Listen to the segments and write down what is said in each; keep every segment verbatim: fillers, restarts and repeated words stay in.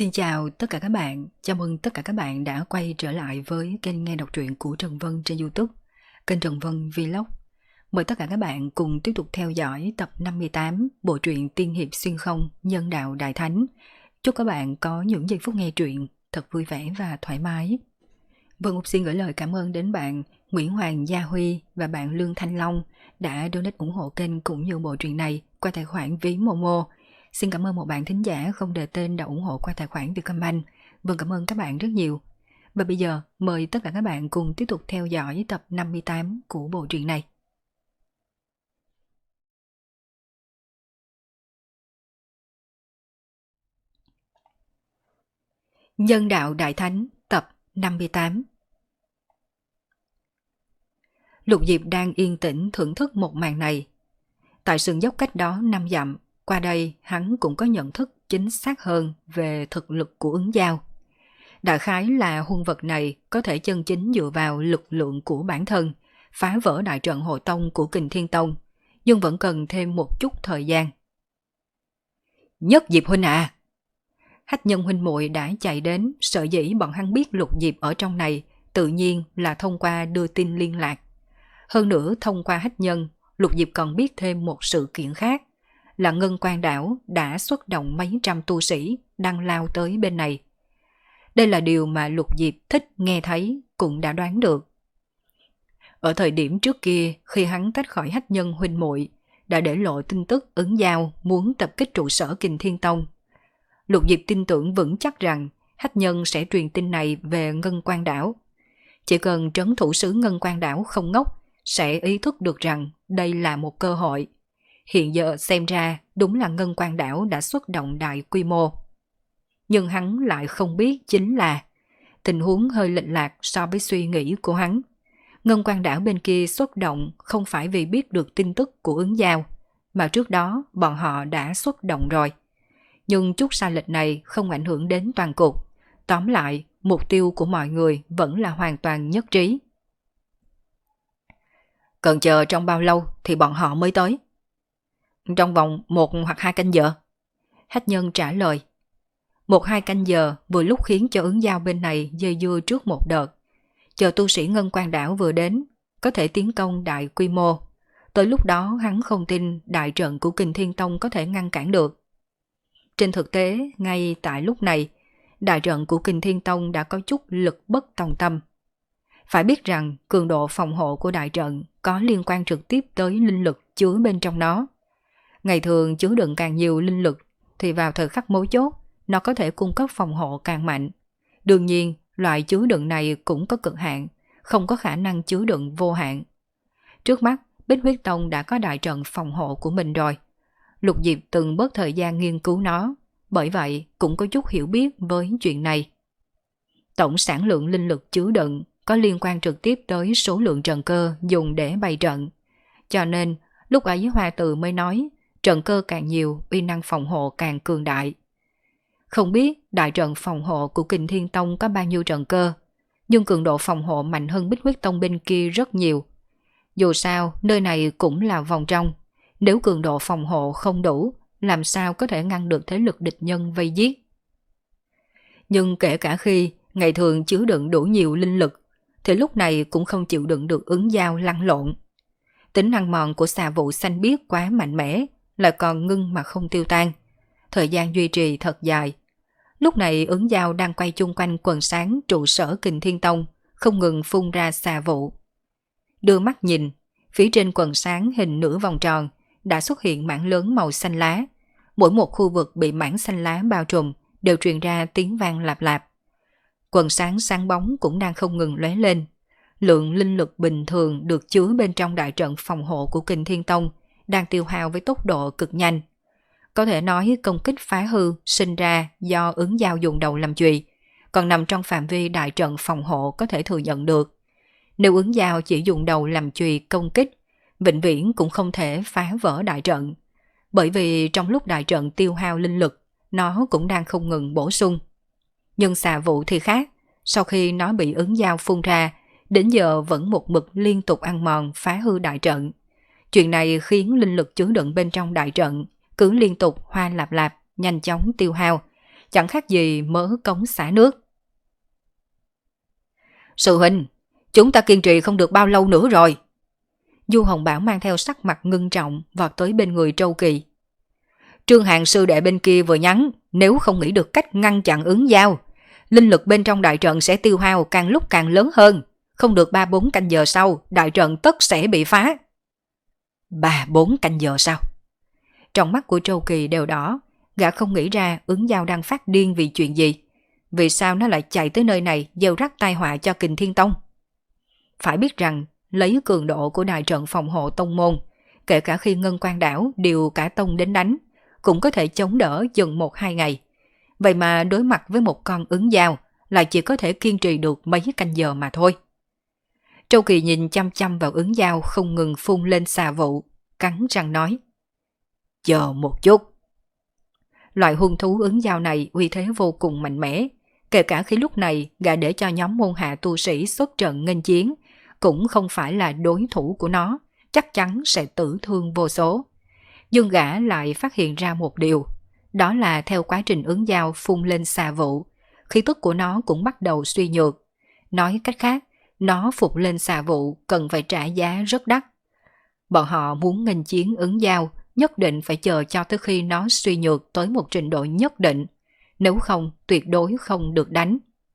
Xin chào tất cả các bạn, chào mừng tất cả các bạn đã quay trở lại với kênh nghe đọc truyện của Trần Vân trên YouTube, kênh Trần Vân Vlog. Mời tất cả các bạn cùng tiếp tục theo dõi tập năm mươi tám bộ truyện tiên hiệp xuyên không Nhân đạo Đại Thánh. Chúc các bạn có những giây phút nghe truyện thật vui vẻ và thoải mái. Vân Úc xin gửi lời cảm ơn đến bạn Nguyễn Hoàng Gia Huy và bạn Lương Thanh Long đã donate ủng hộ kênh cũng như bộ truyện này qua tài khoản ví Momo. Xin cảm ơn một bạn thính giả không đề tên đã ủng hộ qua tài khoản Vietcombank. Vâng, cảm ơn các bạn rất nhiều. Và bây giờ mời tất cả các bạn cùng tiếp tục theo dõi tập năm mươi tám của bộ truyện này. Nhân đạo Đại Thánh tập năm mươi tám. Lục Diệp đang yên tĩnh thưởng thức một màn này. Tại sườn dốc cách đó năm dặm, qua đây hắn cũng có nhận thức chính xác hơn về thực lực của ứng giao. Đại khái là huân vật này có thể chân chính dựa vào lực lượng của bản thân, phá vỡ đại trận hội tông của Kình Thiên Tông, nhưng vẫn cần thêm một chút thời gian. Nhất Diệp huynh à! Hách Nhân huynh muội đã chạy đến, sợ dĩ bọn hắn biết Lục Diệp ở trong này, tự nhiên là thông qua đưa tin liên lạc. Hơn nữa thông qua Hách Nhân, Lục Diệp còn biết thêm một sự kiện khác, là Ngân Quan Đảo đã xuất động mấy trăm tu sĩ đang lao tới bên này. Đây là điều mà Lục Diệp thích nghe thấy, cũng đã đoán được. Ở thời điểm trước kia, khi hắn tách khỏi Hách Nhân huynh muội, đã để lộ tin tức ứng giao muốn tập kích trụ sở Kình Thiên Tông. Lục Diệp tin tưởng vững chắc rằng Hách Nhân sẽ truyền tin này về Ngân Quan Đảo. Chỉ cần trấn thủ sứ Ngân Quan Đảo không ngốc, sẽ ý thức được rằng đây là một cơ hội. Hiện giờ xem ra đúng là Ngân Quan Đảo đã xuất động đại quy mô. Nhưng hắn lại không biết chính là tình huống hơi lệch lạc so với suy nghĩ của hắn. Ngân Quan Đảo bên kia xuất động không phải vì biết được tin tức của ứng giao, mà trước đó bọn họ đã xuất động rồi. Nhưng chút sai lệch này không ảnh hưởng đến toàn cục. Tóm lại, mục tiêu của mọi người vẫn là hoàn toàn nhất trí. Cần chờ trong bao lâu thì bọn họ mới tới? Trong vòng một hoặc hai canh giờ. Hách Nhân trả lời. Một hai canh giờ vừa lúc khiến cho ứng giao bên này dây dưa trước một đợt. Chờ tu sĩ Ngân Quan Đảo vừa đến, có thể tiến công đại quy mô. Tới lúc đó hắn không tin đại trận của Kình Thiên Tông có thể ngăn cản được. Trên thực tế, ngay tại lúc này, đại trận của Kình Thiên Tông đã có chút lực bất tòng tâm. Phải biết rằng cường độ phòng hộ của đại trận có liên quan trực tiếp tới linh lực chứa bên trong nó. Ngày thường chứa đựng càng nhiều linh lực thì vào thời khắc mấu chốt nó có thể cung cấp phòng hộ càng mạnh. Đương nhiên, loại chứa đựng này cũng có cực hạn, không có khả năng chứa đựng vô hạn. Trước mắt, Bích Huyết Tông đã có đại trận phòng hộ của mình rồi. Lục Diệp từng bớt thời gian nghiên cứu nó, bởi vậy cũng có chút hiểu biết với chuyện này. Tổng sản lượng linh lực chứa đựng có liên quan trực tiếp tới số lượng trận cơ dùng để bày trận. Cho nên, lúc ấy Hoa Từ mới nói, trận cơ càng nhiều, uy năng phòng hộ càng cường đại. Không biết đại trận phòng hộ của Kình Thiên Tông có bao nhiêu trận cơ, nhưng cường độ phòng hộ mạnh hơn Bích Huyết Tông bên kia rất nhiều. Dù sao, nơi này cũng là vòng trong. Nếu cường độ phòng hộ không đủ, làm sao có thể ngăn được thế lực địch nhân vây giết. Nhưng kể cả khi ngày thường chứa đựng đủ nhiều linh lực, thì lúc này cũng không chịu đựng được ứng giao lăn lộn. Tính ăn mòn của xà vụ xanh biếc quá mạnh mẽ, lại còn ngưng mà không tiêu tan. Thời gian duy trì thật dài. Lúc này ứng giao đang quay chung quanh quần sáng trụ sở Kình Thiên Tông, không ngừng phun ra xà vụ. Đưa mắt nhìn, phía trên quần sáng hình nửa vòng tròn đã xuất hiện mảng lớn màu xanh lá. Mỗi một khu vực bị mảng xanh lá bao trùm đều truyền ra tiếng vang lạp lạp. Quần sáng sáng bóng cũng đang không ngừng lóe lên. Lượng linh lực bình thường được chứa bên trong đại trận phòng hộ của Kình Thiên Tông đang tiêu hao với tốc độ cực nhanh. Có thể nói công kích phá hư sinh ra do ứng giao dùng đầu làm chùy, còn nằm trong phạm vi đại trận phòng hộ có thể thừa nhận được. Nếu ứng giao chỉ dùng đầu làm chùy công kích, vĩnh viễn cũng không thể phá vỡ đại trận. Bởi vì trong lúc đại trận tiêu hao linh lực, nó cũng đang không ngừng bổ sung. Nhưng xà vụ thì khác, sau khi nó bị ứng giao phun ra, đến giờ vẫn một mực liên tục ăn mòn phá hư đại trận. Chuyện này khiến linh lực chứa đựng bên trong đại trận cứ liên tục hoa lạp lạp, nhanh chóng tiêu hao, chẳng khác gì mớ cống xả nước. Sư huynh, chúng ta kiên trì không được bao lâu nữa rồi. Du Hồng Bảo mang theo sắc mặt ngưng trọng vọt tới bên người Trâu Kỳ. Trương Hàn sư đệ bên kia vừa nhắn, nếu không nghĩ được cách ngăn chặn ứng giao, linh lực bên trong đại trận sẽ tiêu hao càng lúc càng lớn hơn. Không được ba bốn canh giờ sau, đại trận tất sẽ bị phá. Ba bốn canh giờ sau? Trong mắt của Trâu Kỳ đều đỏ, gã không nghĩ ra ứng giao đang phát điên vì chuyện gì. Vì sao nó lại chạy tới nơi này gieo rắc tai họa cho Kình Thiên Tông? Phải biết rằng, lấy cường độ của đại trận phòng hộ tông môn, kể cả khi Ngân Quan Đảo điều cả tông đến đánh, cũng có thể chống đỡ dần một hai ngày. Vậy mà đối mặt với một con ứng giao, lại chỉ có thể kiên trì được mấy canh giờ mà thôi. Trâu Kỳ nhìn chăm chăm vào ứng giao không ngừng phun lên xà vụ, cắn răng nói. Chờ một chút. Loại hung thú ứng giao này uy thế vô cùng mạnh mẽ, kể cả khi lúc này gã để cho nhóm môn hạ tu sĩ xuất trận nghênh chiến, cũng không phải là đối thủ của nó, chắc chắn sẽ tử thương vô số. Nhưng gã lại phát hiện ra một điều, đó là theo quá trình ứng giao phun lên xà vụ, khí tức của nó cũng bắt đầu suy nhược. Nói cách khác, nó phục lên xà vụ cần phải trả giá rất đắt. Bọn họ muốn nghênh chiến ứng giao, nhất định phải chờ cho tới khi nó suy nhược tới một trình độ nhất định, nếu không tuyệt đối không được đánh.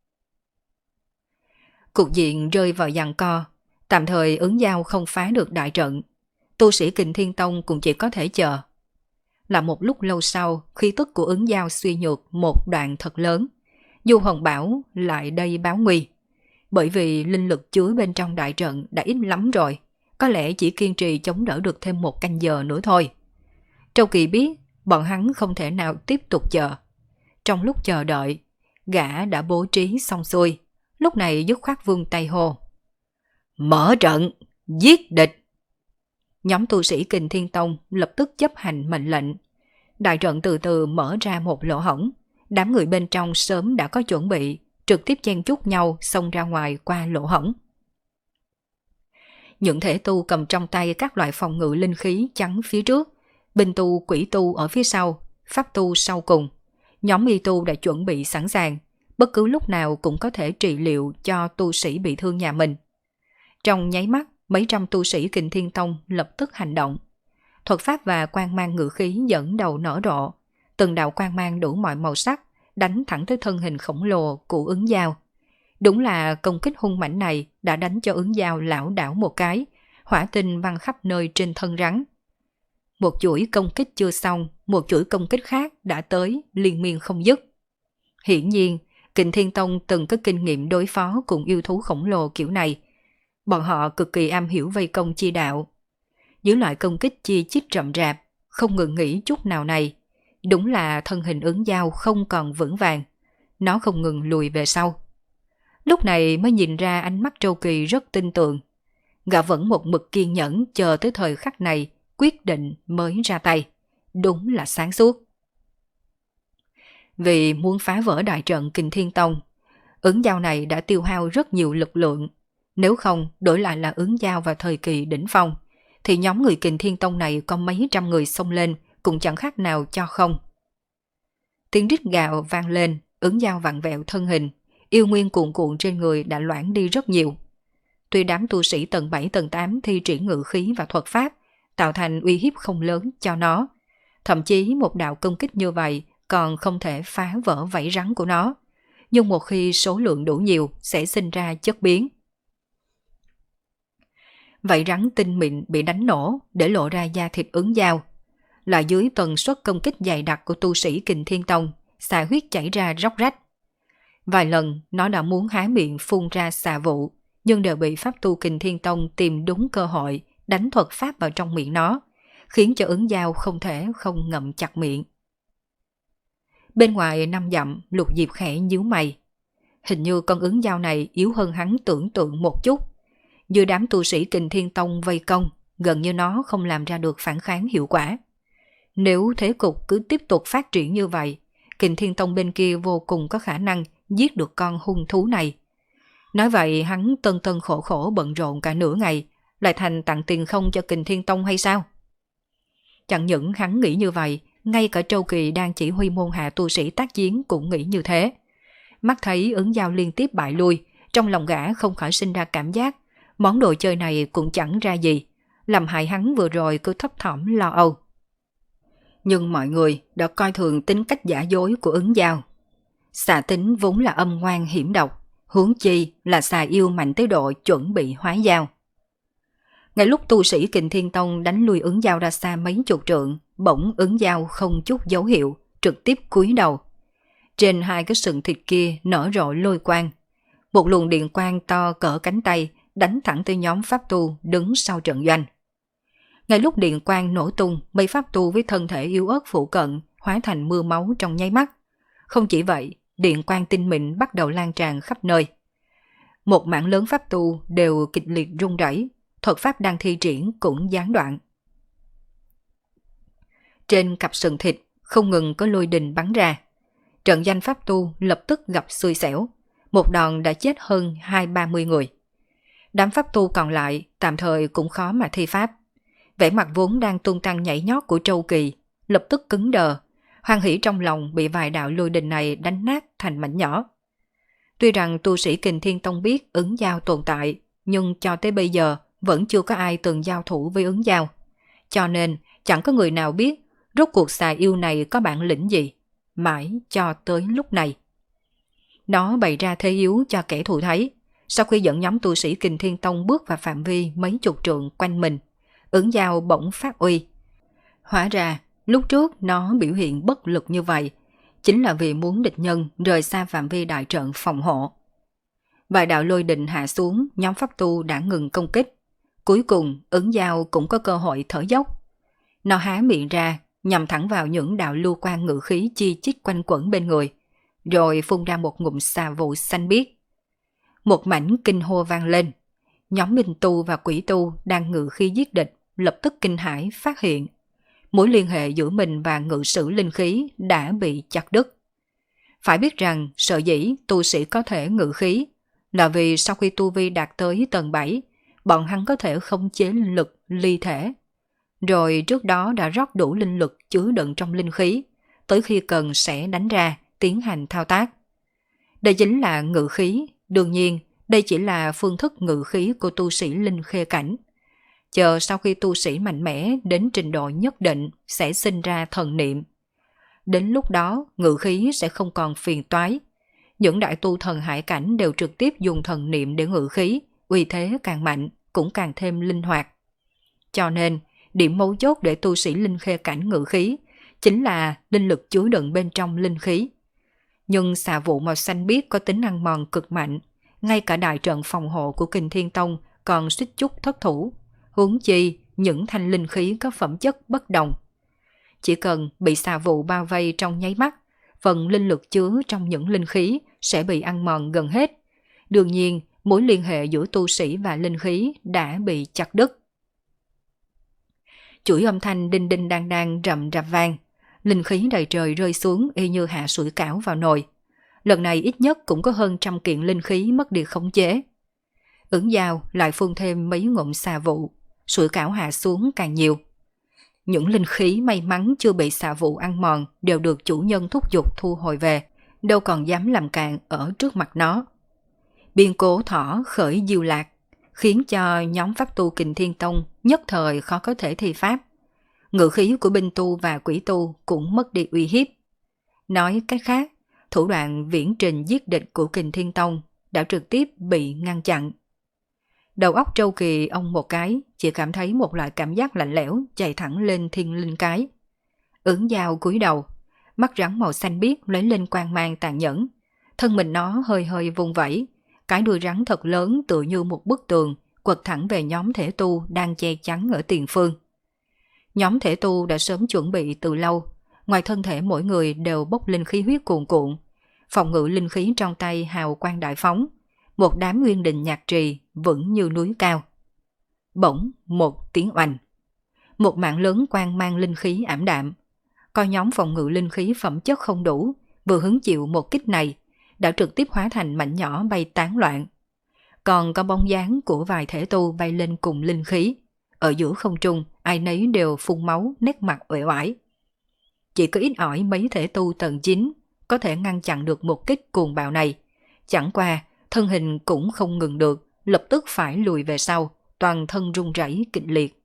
Cục diện rơi vào giằng co, tạm thời ứng giao không phá được đại trận, tu sĩ Kình Thiên Tông cũng chỉ có thể chờ. Là một lúc lâu sau, khí tức của ứng giao suy nhược một đoạn thật lớn, Du Hồng Bảo lại đây báo nguy. Bởi vì linh lực chứa bên trong đại trận đã ít lắm rồi, có lẽ chỉ kiên trì chống đỡ được thêm một canh giờ nữa thôi. Trâu Kỳ biết bọn hắn không thể nào tiếp tục chờ. Trong lúc chờ đợi, gã đã bố trí xong xuôi, lúc này dứt khoát vung tay hô. Mở trận, giết địch! Nhóm tu sĩ Kình Thiên Tông lập tức chấp hành mệnh lệnh. Đại trận từ từ mở ra một lỗ hổng, đám người bên trong sớm đã có chuẩn bị, trực tiếp chen chúc nhau xông ra ngoài qua lỗ hổng. Những thể tu cầm trong tay các loại phòng ngự linh khí chắn phía trước, binh tu quỷ tu ở phía sau, pháp tu sau cùng. Nhóm y tu đã chuẩn bị sẵn sàng, bất cứ lúc nào cũng có thể trị liệu cho tu sĩ bị thương nhà mình. Trong nháy mắt, mấy trăm tu sĩ Kình Thiên Tông lập tức hành động. Thuật pháp và quang mang ngự khí dẫn đầu nở rộ, từng đạo quang mang đủ mọi màu sắc đánh thẳng tới thân hình khổng lồ của ứng giao. Đúng là công kích hung mãnh này đã đánh cho ứng giao lảo đảo một cái, hỏa tinh văng khắp nơi trên thân rắn. Một chuỗi công kích chưa xong, một chuỗi công kích khác đã tới liên miên không dứt. Hiển nhiên, Kình Thiên Tông từng có kinh nghiệm đối phó cùng yêu thú khổng lồ kiểu này. Bọn họ cực kỳ am hiểu vây công chi đạo. Dưới loại công kích chi chít rậm rạp, không ngừng nghỉ chút nào này, đúng là thân hình ứng giao không còn vững vàng. Nó không ngừng lùi về sau. Lúc này mới nhìn ra ánh mắt Trâu Kỳ rất tin tưởng. Gã vẫn một mực kiên nhẫn chờ tới thời khắc này, quyết định mới ra tay. Đúng là sáng suốt. Vì muốn phá vỡ đại trận Kình Thiên Tông, ứng giao này đã tiêu hao rất nhiều lực lượng. Nếu không đổi lại là ứng giao vào thời kỳ đỉnh phong, thì nhóm người Kình Thiên Tông này có mấy trăm người xông lên cũng chẳng khác nào cho không. Tiếng rít gào vang lên, ứng giao vặn vẹo thân hình, yêu nguyên cuộn cuộn trên người đã loãng đi rất nhiều. Tuy đám tu sĩ tầng bảy tầng tám thi triển ngự khí và thuật pháp, tạo thành uy hiếp không lớn cho nó. Thậm chí một đạo công kích như vậy còn không thể phá vỡ vảy rắn của nó. Nhưng một khi số lượng đủ nhiều sẽ sinh ra chất biến. Vảy rắn tinh mịn bị đánh nổ để lộ ra da thịt ứng giao. Là dưới tần suất công kích dày đặc của tu sĩ Kình Thiên Tông, xà huyết chảy ra róc rách. Vài lần nó đã muốn há miệng phun ra xà vụ, nhưng đều bị pháp tu Kình Thiên Tông tìm đúng cơ hội đánh thuật pháp vào trong miệng nó, khiến cho ứng giao không thể không ngậm chặt miệng. Bên ngoài năm dặm, Lục Diệp khẽ nhíu mày. Hình như con ứng giao này yếu hơn hắn tưởng tượng một chút. Như đám tu sĩ Kình Thiên Tông vây công, gần như nó không làm ra được phản kháng hiệu quả. Nếu thế cục cứ tiếp tục phát triển như vậy, Kình Thiên Tông bên kia vô cùng có khả năng giết được con hung thú này. Nói vậy hắn tân tân khổ khổ bận rộn cả nửa ngày, lại thành tặng tiền không cho Kình Thiên Tông hay sao? Chẳng những hắn nghĩ như vậy, ngay cả Trâu Kỳ đang chỉ huy môn hạ tu sĩ tác chiến cũng nghĩ như thế. Mắt thấy Ứng Giao liên tiếp bại lui, trong lòng gã không khỏi sinh ra cảm giác món đồ chơi này cũng chẳng ra gì, làm hại hắn vừa rồi cứ thấp thỏm lo âu. Nhưng mọi người đã coi thường tính cách giả dối của Ứng Giao. Xà Tính vốn là âm ngoan hiểm độc, huống chi là xà yêu mạnh tới độ chuẩn bị hóa dao. Ngay lúc tu sĩ Kình Thiên Tông đánh lui Ứng Giao ra xa mấy chục trượng, bỗng Ứng Giao không chút dấu hiệu, trực tiếp cúi đầu. Trên hai cái sừng thịt kia nở rộ lôi quang. Một luồng điện quang to cỡ cánh tay đánh thẳng tới nhóm pháp tu đứng sau trận doanh. Ngay lúc điện quang nổ tung, mấy pháp tu với thân thể yếu ớt phụ cận hóa thành mưa máu trong nháy mắt. Không chỉ vậy, điện quang tinh mịn bắt đầu lan tràn khắp nơi. Một mảng lớn pháp tu đều kịch liệt run rẩy, thuật pháp đang thi triển cũng gián đoạn. Trên cặp sừng thịt không ngừng có lôi đình bắn ra. Trận danh pháp tu lập tức gặp xui xẻo, một đòn đã chết hơn hai ba mươi người. Đám pháp tu còn lại tạm thời cũng khó mà thi pháp. Vẻ mặt vốn đang tung tăng nhảy nhót của Trâu Kỳ lập tức cứng đờ, hoan hỉ trong lòng bị vài đạo lôi đình này đánh nát thành mảnh nhỏ. Tuy rằng tu sĩ Kình Thiên Tông biết Ứng Giao tồn tại, nhưng cho tới bây giờ vẫn chưa có ai từng giao thủ với Ứng Giao. Cho nên chẳng có người nào biết rốt cuộc xà yêu này có bản lĩnh gì, mãi cho tới lúc này. Nó bày ra thế yếu cho kẻ thù thấy. Sau khi dẫn nhóm tu sĩ Kình Thiên Tông bước vào phạm vi mấy chục trượng quanh mình, Ứng Giao bỗng phát uy. Hóa ra, lúc trước nó biểu hiện bất lực như vậy, chính là vì muốn địch nhân rời xa phạm vi đại trận phòng hộ. Vài đạo lôi đình hạ xuống, nhóm pháp tu đã ngừng công kích. Cuối cùng, Ứng Giao cũng có cơ hội thở dốc. Nó há miệng ra, nhằm thẳng vào những đạo lưu quang ngự khí chi chít quanh quẩn bên người, rồi phun ra một ngụm xà vụ xanh biếc. Một mảnh kinh hô vang lên. Nhóm minh tu và quỷ tu đang ngự khí giết địch lập tức kinh hãi phát hiện mối liên hệ giữa mình và ngự sử linh khí đã bị chặt đứt. Phải biết rằng sở dĩ tu sĩ có thể ngự khí là vì sau khi tu vi đạt tới tầng bảy, bọn hắn có thể khống chế linh lực ly thể. Rồi trước đó đã rót đủ linh lực chứa đựng trong linh khí, tới khi cần sẽ đánh ra, tiến hành thao tác. Đây chính là ngự khí, đương nhiên đây chỉ là phương thức ngự khí của tu sĩ linh khê cảnh. Chờ sau khi tu sĩ mạnh mẽ đến trình độ nhất định sẽ sinh ra thần niệm. Đến lúc đó ngự khí sẽ không còn phiền toái. Những đại tu thần hải cảnh đều trực tiếp dùng thần niệm để ngự khí, uy thế càng mạnh cũng càng thêm linh hoạt. Cho nên điểm mấu chốt để tu sĩ linh khê cảnh ngự khí chính là linh lực chứa đựng bên trong linh khí. Nhưng xà vụ màu xanh biếc có tính ăn mòn cực mạnh, ngay cả đại trận phòng hộ của Kình Thiên Tông còn suýt chút thất thủ, huống chi những thanh linh khí có phẩm chất bất đồng. Chỉ cần bị xà vụ bao vây trong nháy mắt, phần linh lực chứa trong những linh khí sẽ bị ăn mòn gần hết. Đương nhiên, mối liên hệ giữa tu sĩ và linh khí đã bị chặt đứt. Chuỗi âm thanh đinh đinh đang đang rầm rạp vang, linh khí đầy trời rơi xuống y như hạ sủi cảo vào nồi. Lần này ít nhất cũng có hơn trăm kiện linh khí mất đi khống chế. Ứng Giao lại phun thêm mấy ngụm xà vụ, sủi cảo hạ xuống càng nhiều. Những linh khí may mắn chưa bị xà vụ ăn mòn đều được chủ nhân thúc giục thu hồi về, đâu còn dám làm càn ở trước mặt nó. Biên cố thỏ khởi diêu lạc, khiến cho nhóm pháp tu Kình Thiên Tông nhất thời khó có thể thi pháp. Ngự khí của binh tu và quỷ tu cũng mất đi uy hiếp. Nói cách khác, thủ đoạn viễn trình giết địch của Kình Thiên Tông đã trực tiếp bị ngăn chặn. Đầu óc Trâu Kỳ ông một cái, chỉ cảm thấy một loại cảm giác lạnh lẽo chạy thẳng lên thiên linh cái. Ứng Giao cúi đầu, mắt rắn màu xanh biếc lấy lên quang mang tàn nhẫn. Thân mình nó hơi hơi vung vẩy, cái đuôi rắn thật lớn tựa như một bức tường, quật thẳng về nhóm thể tu đang che chắn ở tiền phương. Nhóm thể tu đã sớm chuẩn bị từ lâu, ngoài thân thể mỗi người đều bốc linh khí huyết cuồn cuộn, phòng ngự linh khí trong tay hào quang đại phóng, một đám nguyên đình nhạc trì vững như núi cao. Bỗng một tiếng oanh, một mạng lớn quang mang linh khí ảm đạm. Coi nhóm phòng ngự linh khí phẩm chất không đủ, vừa hứng chịu một kích này đã trực tiếp hóa thành mảnh nhỏ bay tán loạn. Còn có bóng dáng của vài thể tu bay lên cùng linh khí, ở giữa không trung ai nấy đều phun máu, nét mặt uể oải. chỉ có ít ỏi mấy thể tu tầng chín có thể ngăn chặn được một kích cuồng bạo này. Chẳng qua, thân hình cũng không ngừng được, lập tức phải lùi về sau, toàn thân run rẩy kịch liệt.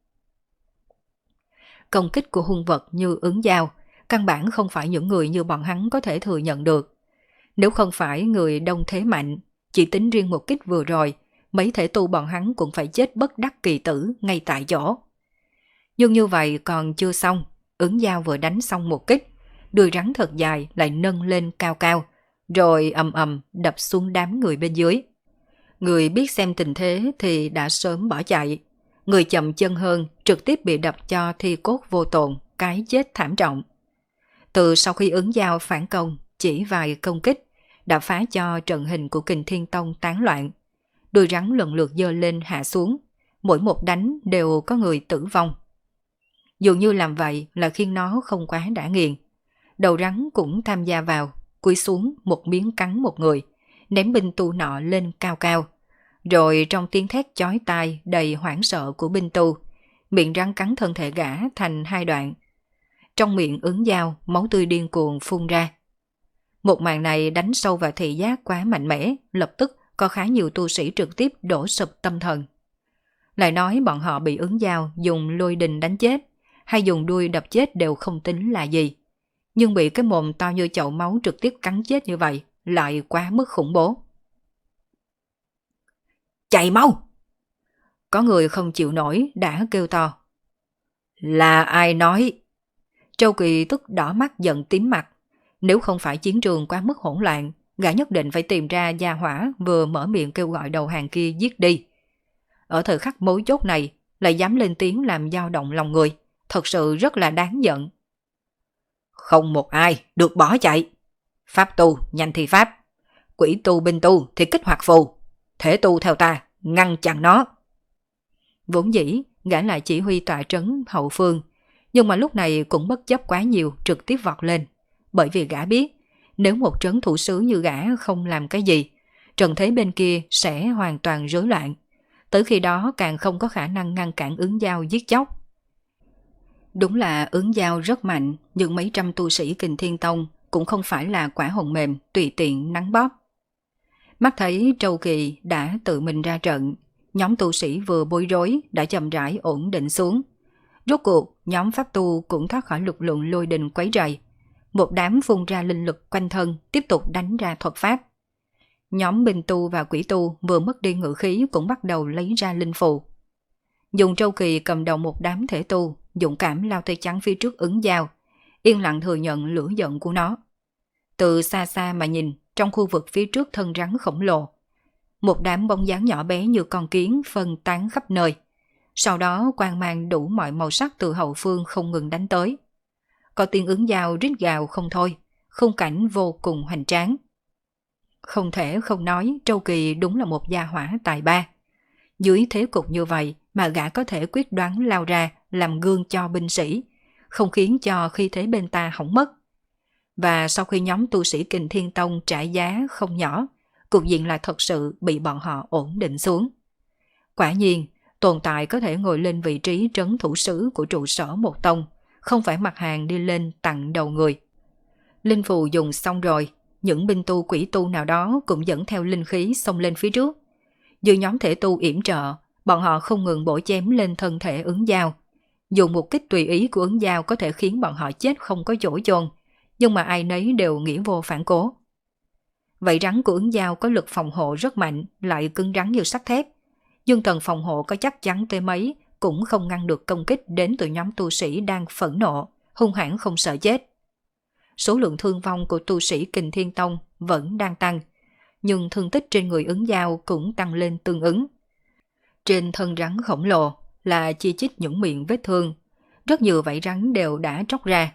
Công kích của hung vật như ứng dao, căn bản không phải những người như bọn hắn có thể thừa nhận được. Nếu không phải người đông thế mạnh, chỉ tính riêng một kích vừa rồi, mấy thể tu bọn hắn cũng phải chết bất đắc kỳ tử ngay tại chỗ. Nhưng như vậy còn chưa xong, ứng dao vừa đánh xong một kích, đuôi rắn thật dài lại nâng lên cao cao, rồi ầm ầm đập xuống đám người bên dưới. Người biết xem tình thế thì đã sớm bỏ chạy, người chậm chân hơn trực tiếp bị đập cho thi cốt vô tồn, cái chết thảm trọng. Từ sau khi ứng dao phản công, chỉ vài công kích đã phá cho trận hình của Kình Thiên Tông tán loạn. Đuôi rắn lần lượt giơ lên hạ xuống, mỗi một đánh đều có người tử vong. Dường như làm vậy là khiến nó không quá đã nghiền. Đầu rắn cũng tham gia vào, cúi xuống một miếng cắn một người, ném binh tu nọ lên cao cao. Rồi trong tiếng thét chói tai đầy hoảng sợ của binh tu, miệng rắn cắn thân thể gã thành hai đoạn. Trong miệng ứng dao, máu tươi điên cuồng phun ra. Một màn này đánh sâu vào thị giác quá mạnh mẽ, lập tức có khá nhiều tu sĩ trực tiếp đổ sụp tâm thần. Lại nói bọn họ bị ứng dao dùng lôi đình đánh chết, hay dùng đuôi đập chết đều không tính là gì. Nhưng bị cái mồm to như chậu máu trực tiếp cắn chết như vậy, lại quá mức khủng bố. Chạy mau! Có người không chịu nổi đã kêu to. Là ai nói? Châu Kỳ tức đỏ mắt giận tím mặt. Nếu không phải chiến trường quá mức hỗn loạn, gã nhất định phải tìm ra gia hỏa vừa mở miệng kêu gọi đầu hàng kia giết đi. Ở thời khắc mấu chốt này, lại dám lên tiếng làm dao động lòng người, thật sự rất là đáng giận. Không một ai được bỏ chạy. Pháp tu nhanh thì pháp, quỷ tu binh tu thì kích hoạt phù, thể tu theo ta ngăn chặn nó. Vốn dĩ gã lại chỉ huy tọa trấn hậu phương, nhưng mà lúc này cũng bất chấp quá nhiều trực tiếp vọt lên, bởi vì gã biết nếu một trấn thủ sứ như gã không làm cái gì, trận thế bên kia sẽ hoàn toàn rối loạn, tới khi đó càng không có khả năng ngăn cản ứng dao giết chóc. Đúng là ứng dao rất mạnh, nhưng mấy trăm tu sĩ Kình Thiên Tông cũng không phải là quả hồng mềm tùy tiện nắn bóp. Mắt thấy Châu Kỳ đã tự mình ra trận, nhóm tu sĩ vừa bối rối đã chậm rãi ổn định xuống. Rốt cuộc, nhóm pháp tu cũng thoát khỏi lực lượng lôi đình quấy rầy. Một đám phun ra linh lực quanh thân tiếp tục đánh ra thuật pháp. Nhóm binh tu và quỷ tu vừa mất đi ngự khí cũng bắt đầu lấy ra linh phù. Dùng Châu Kỳ cầm đầu một đám thể tu, dũng cảm lao tới chắn phía trước ứng dao, yên lặng thừa nhận lửa giận của nó. Từ xa xa mà nhìn, trong khu vực phía trước thân rắn khổng lồ, một đám bóng dáng nhỏ bé như con kiến phân tán khắp nơi. Sau đó quang mang đủ mọi màu sắc từ hậu phương không ngừng đánh tới. Có tiếng ứng dao rít gào không thôi, khung cảnh vô cùng hoành tráng. Không thể không nói Châu Kỳ đúng là một gia hỏa tài ba. Dưới thế cục như vậy mà gã có thể quyết đoán lao ra làm gương cho binh sĩ, không khiến cho khí thế bên ta hỏng mất. Và sau khi nhóm tu sĩ Kình Thiên Tông trả giá không nhỏ, cục diện là thật sự bị bọn họ ổn định xuống. Quả nhiên, tồn tại có thể ngồi lên vị trí trấn thủ sứ của trụ sở một tông, không phải mặt hàng đi lên tặng đầu người. Linh phù dùng xong rồi, những binh tu quỷ tu nào đó cũng dẫn theo linh khí xông lên phía trước. Dưới nhóm thể tu yểm trợ, bọn họ không ngừng bổ chém lên thân thể ứng dao. Dùng một kích tùy ý của ứng dao có thể khiến bọn họ chết không có chỗ chôn, nhưng mà ai nấy đều nghĩ vô phản cố. Vậy rắn của ứng dao có lực phòng hộ rất mạnh, lại cứng rắn như sắt thép. Nhưng tầng phòng hộ có chắc chắn tới mấy cũng không ngăn được công kích đến từ nhóm tu sĩ đang phẫn nộ, hung hãn không sợ chết. Số lượng thương vong của tu sĩ Kình Thiên Tông vẫn đang tăng, nhưng thương tích trên người ứng dao cũng tăng lên tương ứng. Trên thân rắn khổng lồ là chi chít những miệng vết thương, rất nhiều vảy rắn đều đã tróc ra.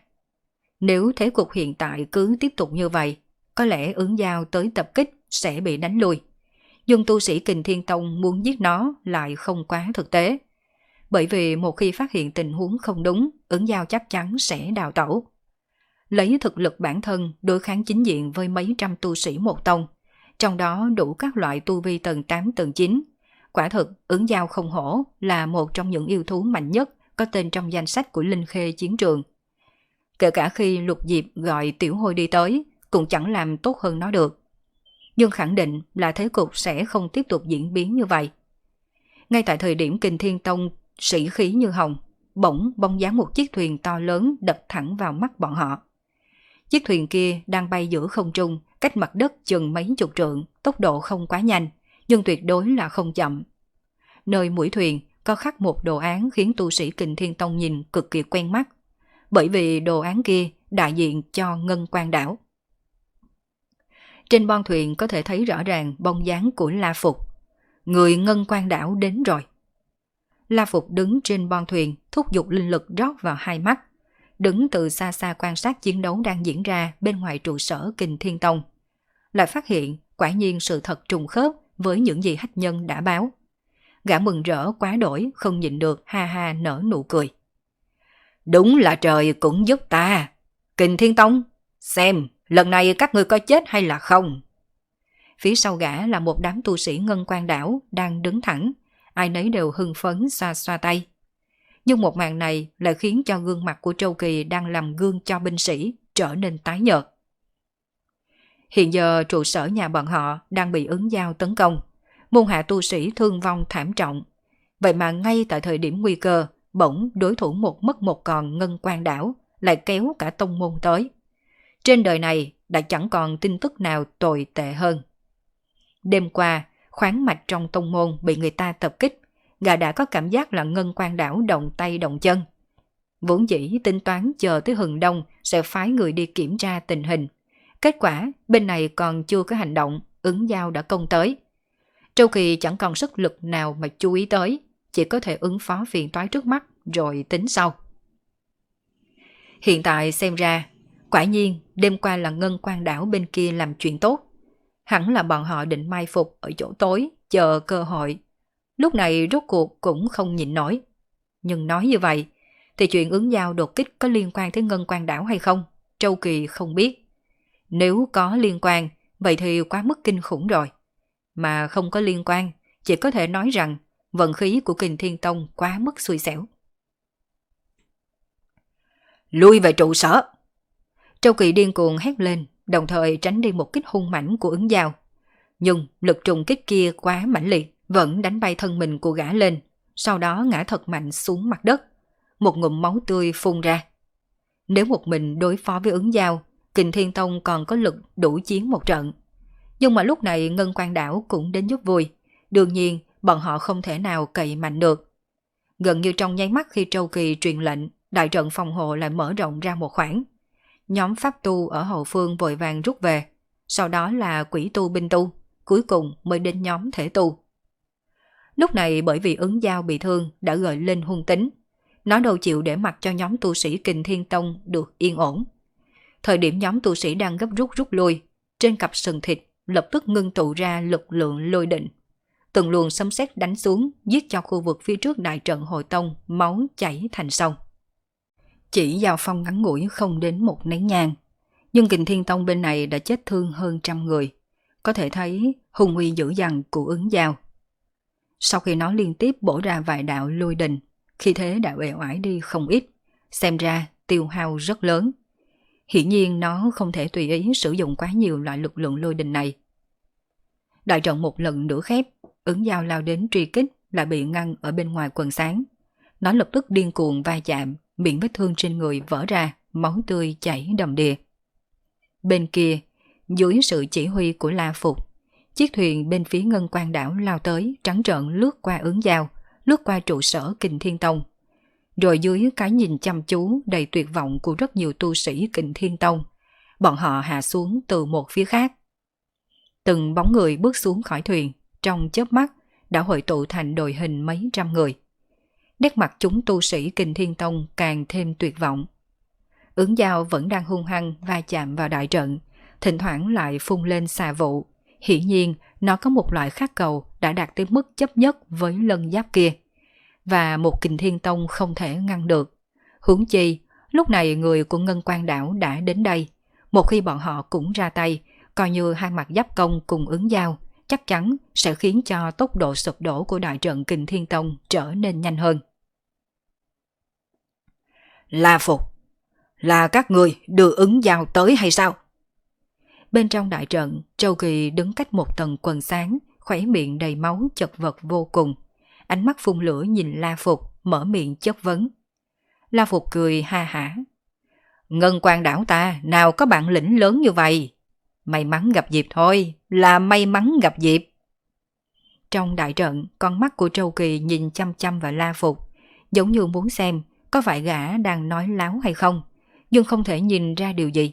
Nếu thế cục hiện tại cứ tiếp tục như vậy, có lẽ ứng dao tới tập kích sẽ bị đánh lui. Nhưng tu sĩ Kình Thiên Tông muốn giết nó lại không quá thực tế. Bởi vì một khi phát hiện tình huống không đúng, ứng dao chắc chắn sẽ đào tẩu. Lấy thực lực bản thân đối kháng chính diện với mấy trăm tu sĩ một tông, trong đó đủ các loại tu vi tầng tám tầng chín. Quả thực, ứng dao không hổ là một trong những yêu thú mạnh nhất có tên trong danh sách của Linh Khê chiến trường. Kể cả khi Lục Diệp gọi Tiểu Hôi đi tới, cũng chẳng làm tốt hơn nó được. Nhưng khẳng định là thế cục sẽ không tiếp tục diễn biến như vậy. Ngay tại thời điểm Kình Thiên Tông sĩ khí như hồng, bỗng bóng dáng một chiếc thuyền to lớn đập thẳng vào mắt bọn họ. Chiếc thuyền kia đang bay giữa không trung, cách mặt đất chừng mấy chục trượng, tốc độ không quá nhanh, nhưng tuyệt đối là không chậm. Nơi mũi thuyền có khắc một đồ án khiến tu sĩ Kình Thiên Tông nhìn cực kỳ quen mắt, bởi vì đồ án kia đại diện cho Ngân Quan đảo. Trên bon thuyền có thể thấy rõ ràng bóng dáng của La Phục. Người Ngân Quan đảo đến rồi. La Phục đứng trên bon thuyền, thúc giục linh lực rót vào hai mắt, đứng từ xa xa quan sát chiến đấu đang diễn ra bên ngoài trụ sở Kình Thiên Tông. Lại phát hiện quả nhiên sự thật trùng khớp với những gì Hách Nhân đã báo. Gã mừng rỡ quá đổi, không nhịn được ha ha nở nụ cười. Đúng là trời cũng giúp ta. Kình Thiên Tông, xem lần này các ngươi có chết hay là không? Phía sau gã là một đám tu sĩ Ngân Quan đảo đang đứng thẳng, ai nấy đều hưng phấn xoa xoa tay. Nhưng một màn này lại khiến cho gương mặt của Châu Kỳ đang làm gương cho binh sĩ trở nên tái nhợt. Hiện giờ trụ sở nhà bọn họ đang bị Ứng Giao tấn công, môn hạ tu sĩ thương vong thảm trọng. Vậy mà ngay tại thời điểm nguy cơ, bỗng đối thủ một mất một còn Ngân Quan đảo lại kéo cả tông môn tới. Trên đời này đã chẳng còn tin tức nào tồi tệ hơn. Đêm qua, khoáng mạch trong tông môn bị người ta tập kích, gã đã có cảm giác là Ngân Quan đảo động tay động chân. Vốn dĩ tính toán chờ tới hừng đông sẽ phái người đi kiểm tra tình hình. Kết quả bên này còn chưa có hành động, Ứng Giao đã công tới. Châu Kỳ chẳng còn sức lực nào mà chú ý tới, chỉ có thể ứng phó phiền toái trước mắt rồi tính sau. Hiện tại xem ra, quả nhiên đêm qua là Ngân Quan đảo bên kia làm chuyện tốt. Hẳn là bọn họ định mai phục ở chỗ tối, chờ cơ hội. Lúc này rốt cuộc cũng không nhịn nổi. Nhưng nói như vậy, thì chuyện Ứng Giao đột kích có liên quan tới Ngân Quan đảo hay không, Châu Kỳ không biết. Nếu có liên quan, vậy thì quá mức kinh khủng rồi. Mà không có liên quan, chỉ có thể nói rằng vận khí của Kình Thiên Tông quá mức xui xẻo. Lui về trụ sở! Châu Kỳ điên cuồng hét lên, đồng thời tránh đi một kích hung mãnh của Ứng Giao. Nhưng lực trùng kích kia quá mãnh liệt, vẫn đánh bay thân mình của gã lên, sau đó ngã thật mạnh xuống mặt đất. Một ngụm máu tươi phun ra. Nếu một mình đối phó với Ứng Giao, Kình Thiên Tông còn có lực đủ chiến một trận. Nhưng mà lúc này Ngân Quan đảo cũng đến giúp vui. Đương nhiên, bọn họ không thể nào cậy mạnh được. Gần như trong nháy mắt khi Châu Kỳ truyền lệnh, đại trận phòng hộ lại mở rộng ra một khoảng. Nhóm pháp tu ở hậu phương vội vàng rút về. Sau đó là quỷ tu binh tu, cuối cùng mới đến nhóm thể tu. Lúc này bởi vì Ứng Giao bị thương đã gợi lên hung tính. Nó đâu chịu để mặc cho nhóm tu sĩ Kình Thiên Tông được yên ổn. Thời điểm nhóm tu sĩ đang gấp rút rút lui, trên cặp sừng thịt lập tức ngưng tụ ra lực lượng lôi định. Từng luồng sấm sét đánh xuống, giết cho khu vực phía trước đại trận hội tông máu chảy thành sông. Chỉ giao phong ngắn ngủi không đến một nén nhang, nhưng Kình Thiên Tông bên này đã chết thương hơn trăm người. Có thể thấy hung uy dữ dằn của Ứng Giao. Sau khi nó liên tiếp bổ ra vài đạo lôi đình, khi thế đã uể oải đi không ít, xem ra tiêu hao rất lớn. Hiển nhiên nó không thể tùy ý sử dụng quá nhiều loại lực lượng lôi đình này. Đại trận một lần nữa khép, Ứng Giao lao đến truy kích lại bị ngăn ở bên ngoài quần sáng. Nó lập tức điên cuồng va chạm, miệng vết thương trên người vỡ ra, máu tươi chảy đầm đìa. Bên kia, dưới sự chỉ huy của La Phục, chiếc thuyền bên phía Ngân Quan đảo lao tới trắng trợn lướt qua Ứng Giao, lướt qua trụ sở Kình Thiên Tông. Rồi dưới cái nhìn chăm chú đầy tuyệt vọng của rất nhiều tu sĩ Kình Thiên Tông, bọn họ hạ xuống từ một phía khác. Từng bóng người bước xuống khỏi thuyền, trong chớp mắt đã hội tụ thành đội hình mấy trăm người. Nét mặt chúng tu sĩ Kình Thiên Tông càng thêm tuyệt vọng. Ứng Giao vẫn đang hung hăng va chạm vào đại trận, thỉnh thoảng lại phun lên xà vụ. Hiển nhiên nó có một loại khắc cầu đã đạt tới mức chấp nhất với lân giáp kia, và một Kình Thiên Tông không thể ngăn được. Huống chi, lúc này người của Ngân Quan đảo đã đến đây. Một khi bọn họ cũng ra tay, coi như hai mặt giáp công cùng Ứng Giao, chắc chắn sẽ khiến cho tốc độ sụp đổ của đại trận Kình Thiên Tông trở nên nhanh hơn. La Phục, Là các người đưa ứng giao tới hay sao? Bên trong đại trận, Châu Kỳ đứng cách một tầng quần sáng, khóe miệng đầy máu chật vật vô cùng. Ánh mắt phun lửa nhìn La Phục, mở miệng chất vấn. La Phục cười ha hả. Ngân Quan đảo ta nào có bản lĩnh lớn như vậy. May mắn gặp dịp thôi, là may mắn gặp dịp. Trong đại trận, con mắt của Châu Kỳ nhìn chăm chăm vào La Phục, giống như muốn xem có phải gã đang nói láo hay không, nhưng không thể nhìn ra điều gì.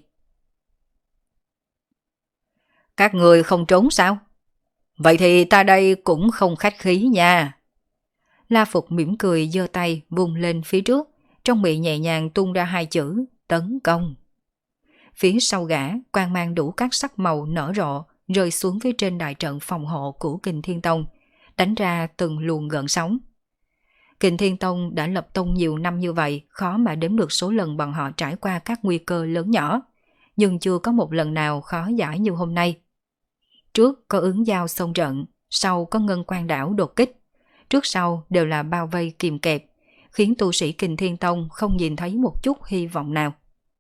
Các người không trốn sao? Vậy thì ta đây cũng không khách khí nha. La Phục mỉm cười giơ tay vung lên phía trước, trong miệng nhẹ nhàng tung ra hai chữ tấn công. Phía sau gã, quang mang đủ các sắc màu nở rộ, rơi xuống phía trên đại trận phòng hộ của Kình Thiên Tông, đánh ra từng luồng gợn sóng. Kình Thiên Tông đã lập tông nhiều năm như vậy, khó mà đếm được số lần bọn họ trải qua các nguy cơ lớn nhỏ, nhưng chưa có một lần nào khó giải như hôm nay. Trước có ứng giao xông trận, sau có Ngân Quan đảo đột kích, trước sau đều là bao vây kìm kẹp, khiến tu sĩ Kình Thiên Tông không nhìn thấy một chút hy vọng nào.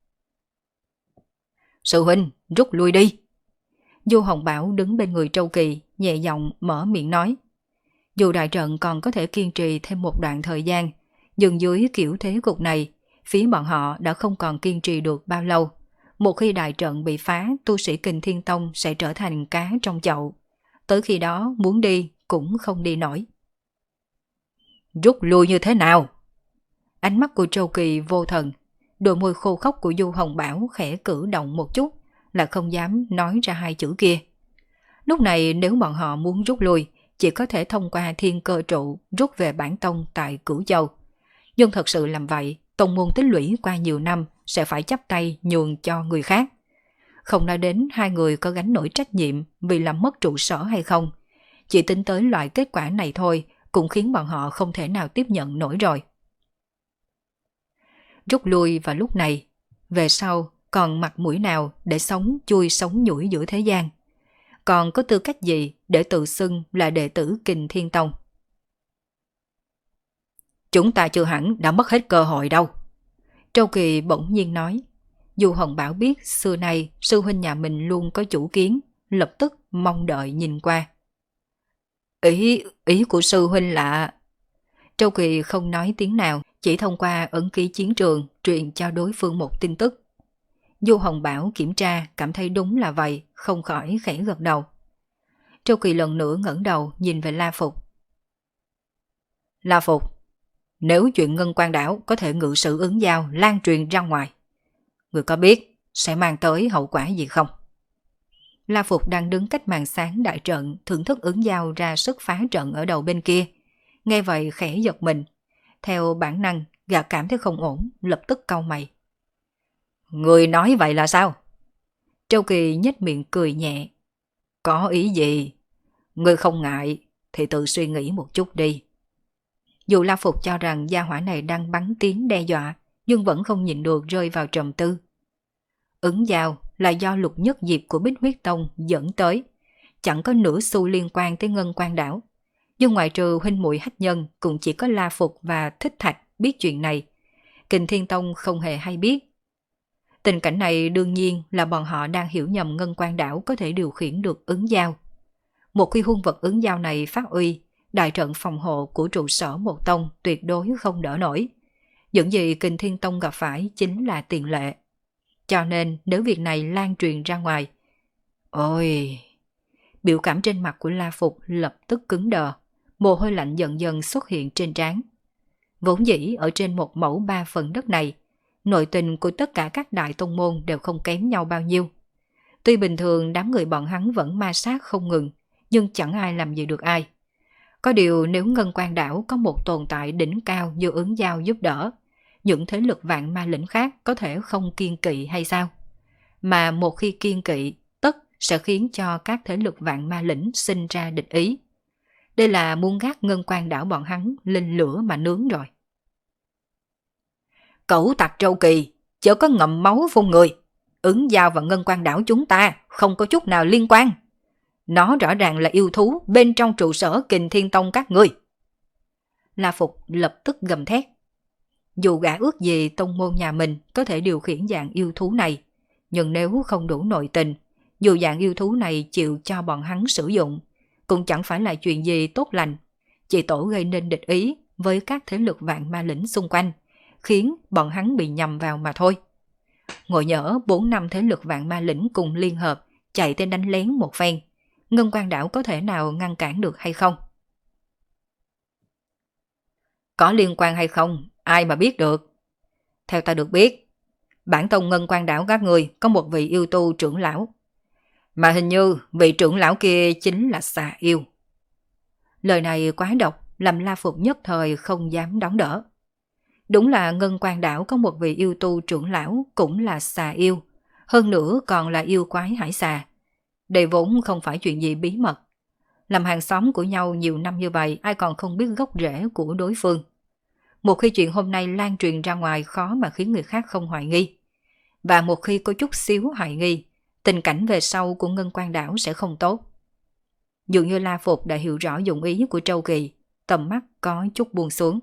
Sư huynh, rút lui đi. Du Hồng Bảo đứng bên người Châu Kỳ, nhẹ giọng mở miệng nói. Dù đại trận còn có thể kiên trì thêm một đoạn thời gian, nhưng dưới kiểu thế cục này, phía bọn họ đã không còn kiên trì được bao lâu. Một khi đại trận bị phá, tu sĩ Kình Thiên Tông sẽ trở thành cá trong chậu. Tới khi đó muốn đi cũng không đi nổi. Rút lui như thế nào? Ánh mắt của Châu Kỳ vô thần, đôi môi khô khốc của Du Hồng Bảo khẽ cử động một chút, là không dám nói ra hai chữ kia. Lúc này nếu bọn họ muốn rút lui, chỉ có thể thông qua thiên cơ trụ rút về bản tông tại Cửu Châu. Nhưng thật sự làm vậy, tông môn tích lũy qua nhiều năm sẽ phải chắp tay nhường cho người khác. Không nói đến hai người có gánh nổi trách nhiệm vì làm mất trụ sở hay không. Chỉ tính tới loại kết quả này thôi cũng khiến bọn họ không thể nào tiếp nhận nổi rồi. Rút lui vào lúc này, về sau còn mặt mũi nào để sống chui sống nhủi giữa thế gian? Còn có tư cách gì để tự xưng là đệ tử Kình Thiên Tông? Chúng ta chưa hẳn đã mất hết cơ hội đâu. Châu Kỳ bỗng nhiên nói. Dù Hồng Bảo biết xưa nay sư huynh nhà mình luôn có chủ kiến, lập tức mong đợi nhìn qua. Ý, ý của sư huynh là... Châu Kỳ không nói tiếng nào, chỉ thông qua ấn ký chiến trường truyền cho đối phương một tin tức. Du Hồng Bảo kiểm tra cảm thấy đúng là vậy, không khỏi khẽ gật đầu. Châu Kỳ lần nữa ngẩng đầu nhìn về La Phục. La Phục, nếu chuyện Ngân Quan đảo có thể ngự sử ứng giao lan truyền ra ngoài, người có biết sẽ mang tới hậu quả gì không? La Phục đang đứng cách màn sáng đại trận thưởng thức ứng giao ra sức phá trận ở đầu bên kia. Nghe vậy khẽ giật mình. Theo bản năng, gã cảm thấy không ổn, lập tức cau mày. Người nói vậy là sao? Châu Kỳ nhếch miệng cười nhẹ. Có ý gì? Người không ngại thì tự suy nghĩ một chút đi. Dù La Phục cho rằng gia hỏa này đang bắn tiếng đe dọa, nhưng vẫn không nhịn được rơi vào trầm tư. Ứng giao là do Lục Nhất Diệp của Bích Huyết Tông dẫn tới, chẳng có nửa xu liên quan tới Ngân Quan đảo. Nhưng ngoại trừ huynh muội Hách Nhân, cũng chỉ có La Phục và Thích Thạch biết chuyện này. Kình Thiên Tông không hề hay biết. Tình cảnh này đương nhiên là bọn họ đang hiểu nhầm Ngân Quan đảo có thể điều khiển được ứng giao. Một khi hung vật ứng giao này phát uy, đại trận phòng hộ của trụ sở một tông tuyệt đối không đỡ nổi. Những gì Kình Thiên Tông gặp phải chính là tiền lệ. Cho nên nếu việc này lan truyền ra ngoài... Ôi... Biểu cảm trên mặt của La Phục lập tức cứng đờ, mồ hôi lạnh dần dần xuất hiện trên trán. Vốn dĩ ở trên một mẫu ba phần đất này, nội tình của tất cả các đại tông môn đều không kém nhau bao nhiêu. Tuy bình thường đám người bọn hắn vẫn ma sát không ngừng, nhưng chẳng ai làm gì được ai. Có điều nếu Ngân Quan đảo có một tồn tại đỉnh cao như ứng giao giúp đỡ, những thế lực vạn ma lĩnh khác có thể không kiên kỵ hay sao? Mà một khi kiên kỵ, tất sẽ khiến cho các thế lực vạn ma lĩnh sinh ra địch ý. Đây là muốn gác Ngân Quan đảo bọn hắn lên lửa mà nướng rồi. Cẩu tặc Châu Kỳ, chớ có ngậm máu phun người. Ứng giao và Ngân Quan đảo chúng ta không có chút nào liên quan. Nó rõ ràng là yêu thú bên trong trụ sở Kình Thiên Tông các ngươi. La Phục lập tức gầm thét. Dù gã ước gì tông môn nhà mình có thể điều khiển dạng yêu thú này, nhưng nếu không đủ nội tình, dù dạng yêu thú này chịu cho bọn hắn sử dụng, cũng chẳng phải là chuyện gì tốt lành, chỉ tổ gây nên địch ý với các thế lực vạn ma lĩnh xung quanh, khiến bọn hắn bị nhầm vào mà thôi. Ngồi nhỡ bốn năm thế lực vạn ma lĩnh cùng liên hợp chạy tên đánh lén một phen, Ngân Quan đảo có thể nào ngăn cản được hay không? Có liên quan hay không, ai mà biết được. Theo ta được biết, bản tông Ngân Quan đảo các người có một vị yêu tu trưởng lão, mà hình như vị trưởng lão kia chính là xà yêu. Lời này quá độc, làm La Phục nhất thời không dám đón đỡ. Đúng là Ngân Quan đảo có một vị yêu tu trưởng lão cũng là xà yêu, hơn nữa còn là yêu quái hải xà. Đây vốn không phải chuyện gì bí mật. Làm hàng xóm của nhau nhiều năm như vậy, ai còn không biết gốc rễ của đối phương. Một khi chuyện hôm nay lan truyền ra ngoài khó mà khiến người khác không hoài nghi. Và một khi có chút xíu hoài nghi, tình cảnh về sau của Ngân Quan đảo sẽ không tốt. Dường như La Phục đã hiểu rõ dụng ý của Trâu Kỳ, tầm mắt có chút buông xuống.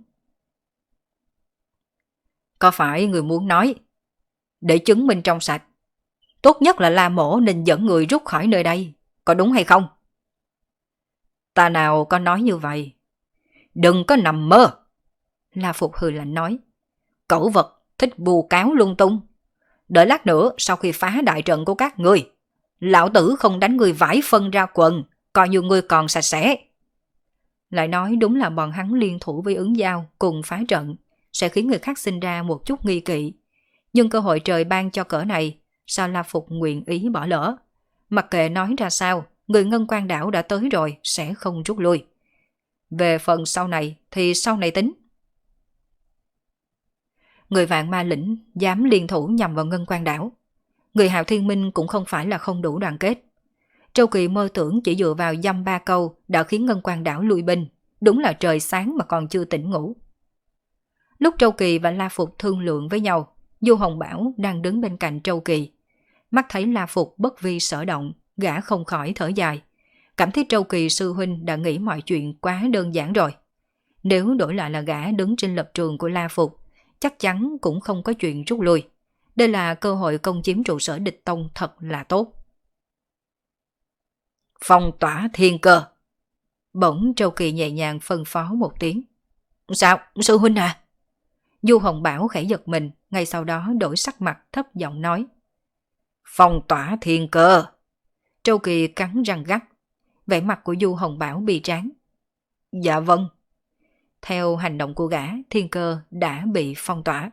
Có phải người muốn nói, để chứng minh trong sạch, tốt nhất là La Mổ nên dẫn người rút khỏi nơi đây, có đúng hay không? Ta nào có nói như vậy. Đừng có nằm mơ. La Phục hừ lạnh nói. Cẩu vật thích bù cáo lung tung. Đợi lát nữa sau khi phá đại trận của các ngươi, lão tử không đánh người vải phân ra quần, coi như ngươi còn sạch sẽ. Lại nói đúng là bọn hắn liên thủ với Ứng Giao cùng phá trận, sẽ khiến người khác sinh ra một chút nghi kỵ. Nhưng cơ hội trời ban cho cỡ này, sao La Phục nguyện ý bỏ lỡ? Mặc kệ nói ra sao, người Ngân Quan đảo đã tới rồi, sẽ không rút lui. Về phần sau này thì sau này tính. Người vạn ma lĩnh dám liên thủ nhằm vào Ngân Quan đảo. Người Hạo Thiên Minh cũng không phải là không đủ đoàn kết. Trâu Kỳ mơ tưởng chỉ dựa vào dăm ba câu đã khiến Ngân Quan đảo lui binh, đúng là trời sáng mà còn chưa tỉnh ngủ. Lúc Trâu Kỳ và La Phục thương lượng với nhau, Du Hồng Bảo đang đứng bên cạnh Trâu Kỳ. Mắt thấy La Phục bất vi sở động, gã không khỏi thở dài. Cảm thấy Trâu Kỳ sư huynh đã nghĩ mọi chuyện quá đơn giản rồi. Nếu đổi lại là gã đứng trên lập trường của La Phục, chắc chắn cũng không có chuyện rút lui. Đây là cơ hội công chiếm trụ sở địch tông thật là tốt. Phong tỏa thiên cơ. Bỗng Trâu Kỳ nhẹ nhàng phân phó một tiếng. Sao, sư huynh à? Du Hồng Bảo khẽ giật mình, ngay sau đó đổi sắc mặt thấp giọng nói. Phong tỏa thiên cơ. Trâu Kỳ cắn răng gắt. Vẻ mặt của Du Hồng Bảo bi tráng. Dạ vâng. Theo hành động của gã, thiên cơ đã bị phong tỏa.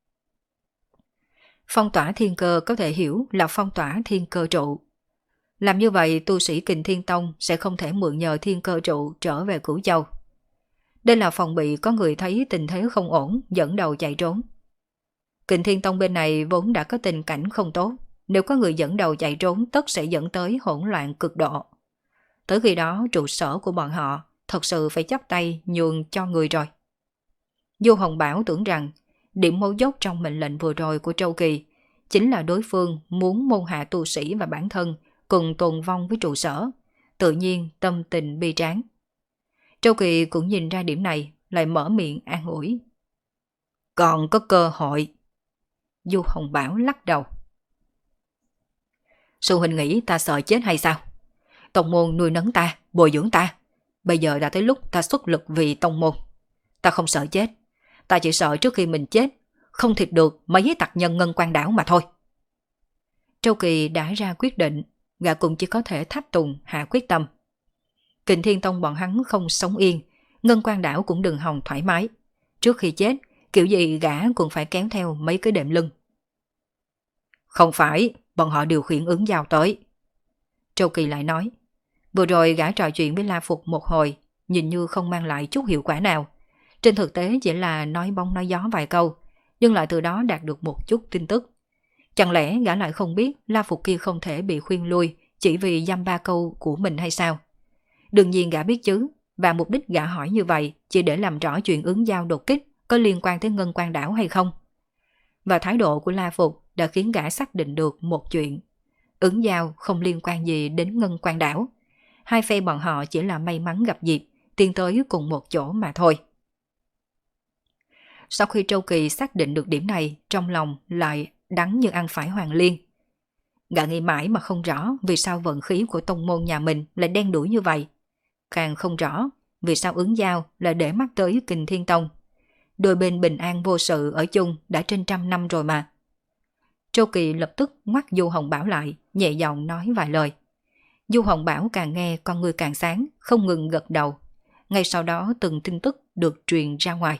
Phong tỏa thiên cơ có thể hiểu là phong tỏa thiên cơ trụ. Làm như vậy, tu sĩ Kình Thiên Tông sẽ không thể mượn nhờ thiên cơ trụ trở về Cửu Châu. Đây là phòng bị có người thấy tình thế không ổn, dẫn đầu chạy trốn. Kình Thiên Tông bên này vốn đã có tình cảnh không tốt, nếu có người dẫn đầu chạy trốn tất sẽ dẫn tới hỗn loạn cực độ. Tới khi đó trụ sở của bọn họ thật sự phải chắp tay nhường cho người rồi. Du Hồng Bảo tưởng rằng điểm mấu chốt trong mệnh lệnh vừa rồi của Trâu Kỳ chính là đối phương muốn môn hạ tu sĩ và bản thân cùng tồn vong với trụ sở, tự nhiên tâm tình bi tráng. Trâu Kỳ cũng nhìn ra điểm này, lại mở miệng an ủi. Còn có cơ hội. Du Hồng Bảo lắc đầu. Sư huynh nghĩ ta sợ chết hay sao? Tông môn nuôi nấng ta, bồi dưỡng ta. Bây giờ đã tới lúc ta xuất lực vì tông môn. Ta không sợ chết. Ta chỉ sợ trước khi mình chết, không thịt được mấy tặc nhân Ngân Quan đảo mà thôi. Trâu Kỳ đã ra quyết định, gã cũng chỉ có thể tháp tùng hạ quyết tâm. Kình Thiên Tông bọn hắn không sống yên, Ngân Quan đảo cũng đừng hòng thoải mái. Trước khi chết, kiểu gì gã cũng phải kéo theo mấy cái đệm lưng. Không phải, bọn họ điều khiển Ứng Giao tới. Trâu Kỳ lại nói. Vừa rồi gã trò chuyện với La Phục một hồi, nhìn như không mang lại chút hiệu quả nào. Trên thực tế chỉ là nói bóng nói gió vài câu, nhưng lại từ đó đạt được một chút tin tức. Chẳng lẽ gã lại không biết La Phục kia không thể bị khuyên lui chỉ vì dăm ba câu của mình hay sao? Đương nhiên gã biết chứ, và mục đích gã hỏi như vậy chỉ để làm rõ chuyện Ứng Giao đột kích có liên quan tới Ngân Quan đảo hay không. Và thái độ của La Phục đã khiến gã xác định được một chuyện. Ứng Giao không liên quan gì đến Ngân Quan đảo. Hai phe bọn họ chỉ là may mắn gặp dịp, tiến tới cùng một chỗ mà thôi. Sau khi Châu Kỳ xác định được điểm này, trong lòng lại đắng như ăn phải Hoàng Liên. Gã nghĩ mãi mà không rõ vì sao vận khí của tông môn nhà mình lại đen đủi như vậy. Càng không rõ vì sao Ứng Giao lại để mắt tới Kình Thiên Tông. Đôi bên bình an vô sự ở chung đã trên trăm năm rồi mà. Châu Kỳ lập tức ngoắt Du Hồng Bảo lại, nhẹ giọng nói vài lời. Du Hồng Bảo càng nghe con người càng sáng, không ngừng gật đầu. Ngay sau đó từng tin tức được truyền ra ngoài.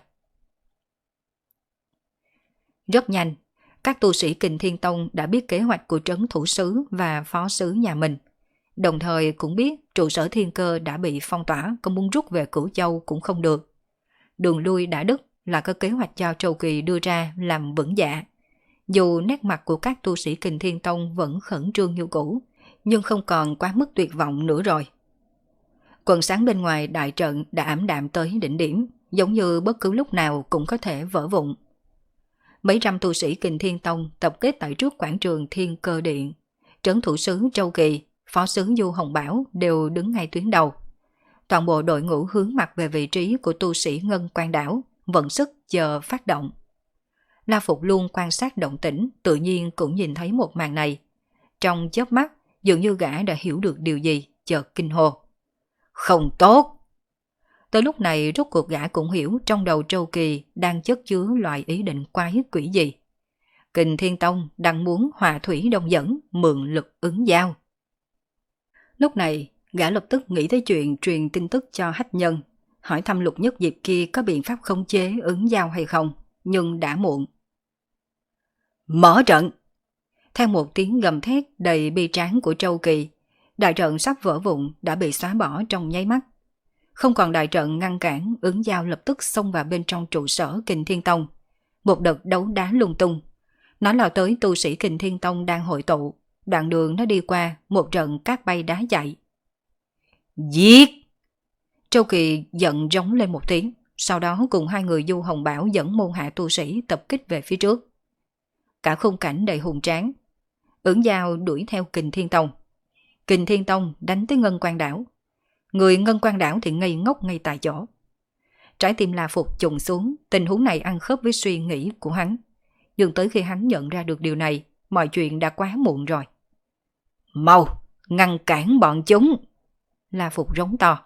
Rất nhanh, các tu sĩ Kình Thiên Tông đã biết kế hoạch của trấn thủ sứ và phó sứ nhà mình. Đồng thời cũng biết trụ sở Thiên Cơ đã bị phong tỏa, có muốn rút về Cửu Châu cũng không được. Đường lui đã đứt là có kế hoạch cho Châu Kỳ đưa ra làm vững dạ. Dù nét mặt của các tu sĩ Kình Thiên Tông vẫn khẩn trương như cũ, nhưng không còn quá mức tuyệt vọng nữa rồi. Quần sáng bên ngoài đại trận đã ảm đạm tới đỉnh điểm, giống như bất cứ lúc nào cũng có thể vỡ vụn. Mấy trăm tu sĩ Kình Thiên Tông tập kết tại trước quảng trường Thiên Cơ Điện. Trấn thủ sứ Châu Kỳ, phó sứ Du Hồng Bảo đều đứng ngay tuyến đầu. Toàn bộ đội ngũ hướng mặt về vị trí của tu sĩ Ngân Quan Đảo, vận sức chờ phát động. La Phục luôn quan sát động tĩnh, tự nhiên cũng nhìn thấy một màn này. Trong chớp mắt, dường như gã đã hiểu được điều gì, chợt kinh hô. Không tốt! Tới lúc này rốt cuộc gã cũng hiểu trong đầu Châu Kỳ đang chất chứa loại ý định quái quỷ gì. Kình Thiên Tông đang muốn hòa thủy đồng dẫn, mượn lực Ứng Giao. Lúc này, gã lập tức nghĩ tới chuyện truyền tin tức cho Hách Nhân, hỏi thăm Lục Nhất Diệp kia có biện pháp khống chế Ứng Giao hay không, nhưng đã muộn. Mở trận! Theo một tiếng gầm thét đầy bi tráng của Châu Kỳ, đại trận sắp vỡ vụn đã bị xóa bỏ trong nháy mắt. Không còn đại trận ngăn cản, Ứng Giao lập tức xông vào bên trong trụ sở Kình Thiên Tông. Một đợt đấu đá lung tung. Nó lao tới tu sĩ Kình Thiên Tông đang hội tụ. Đoạn đường nó đi qua, một trận cát bay đá chạy. Giết! Châu Kỳ giận rống lên một tiếng. Sau đó cùng hai người Du Hồng Bảo dẫn môn hạ tu sĩ tập kích về phía trước. Cả khung cảnh đầy hùng tráng. Ứng Giao đuổi theo Kình Thiên Tông. Kình Thiên Tông đánh tới Ngân Quan Đảo. Người Ngân Quan Đảo thì ngây ngốc ngay tại chỗ. Trái tim La Phục trùng xuống, tình huống này ăn khớp với suy nghĩ của hắn. Nhưng tới khi hắn nhận ra được điều này, mọi chuyện đã quá muộn rồi. Mau, ngăn cản bọn chúng! La Phục rống to.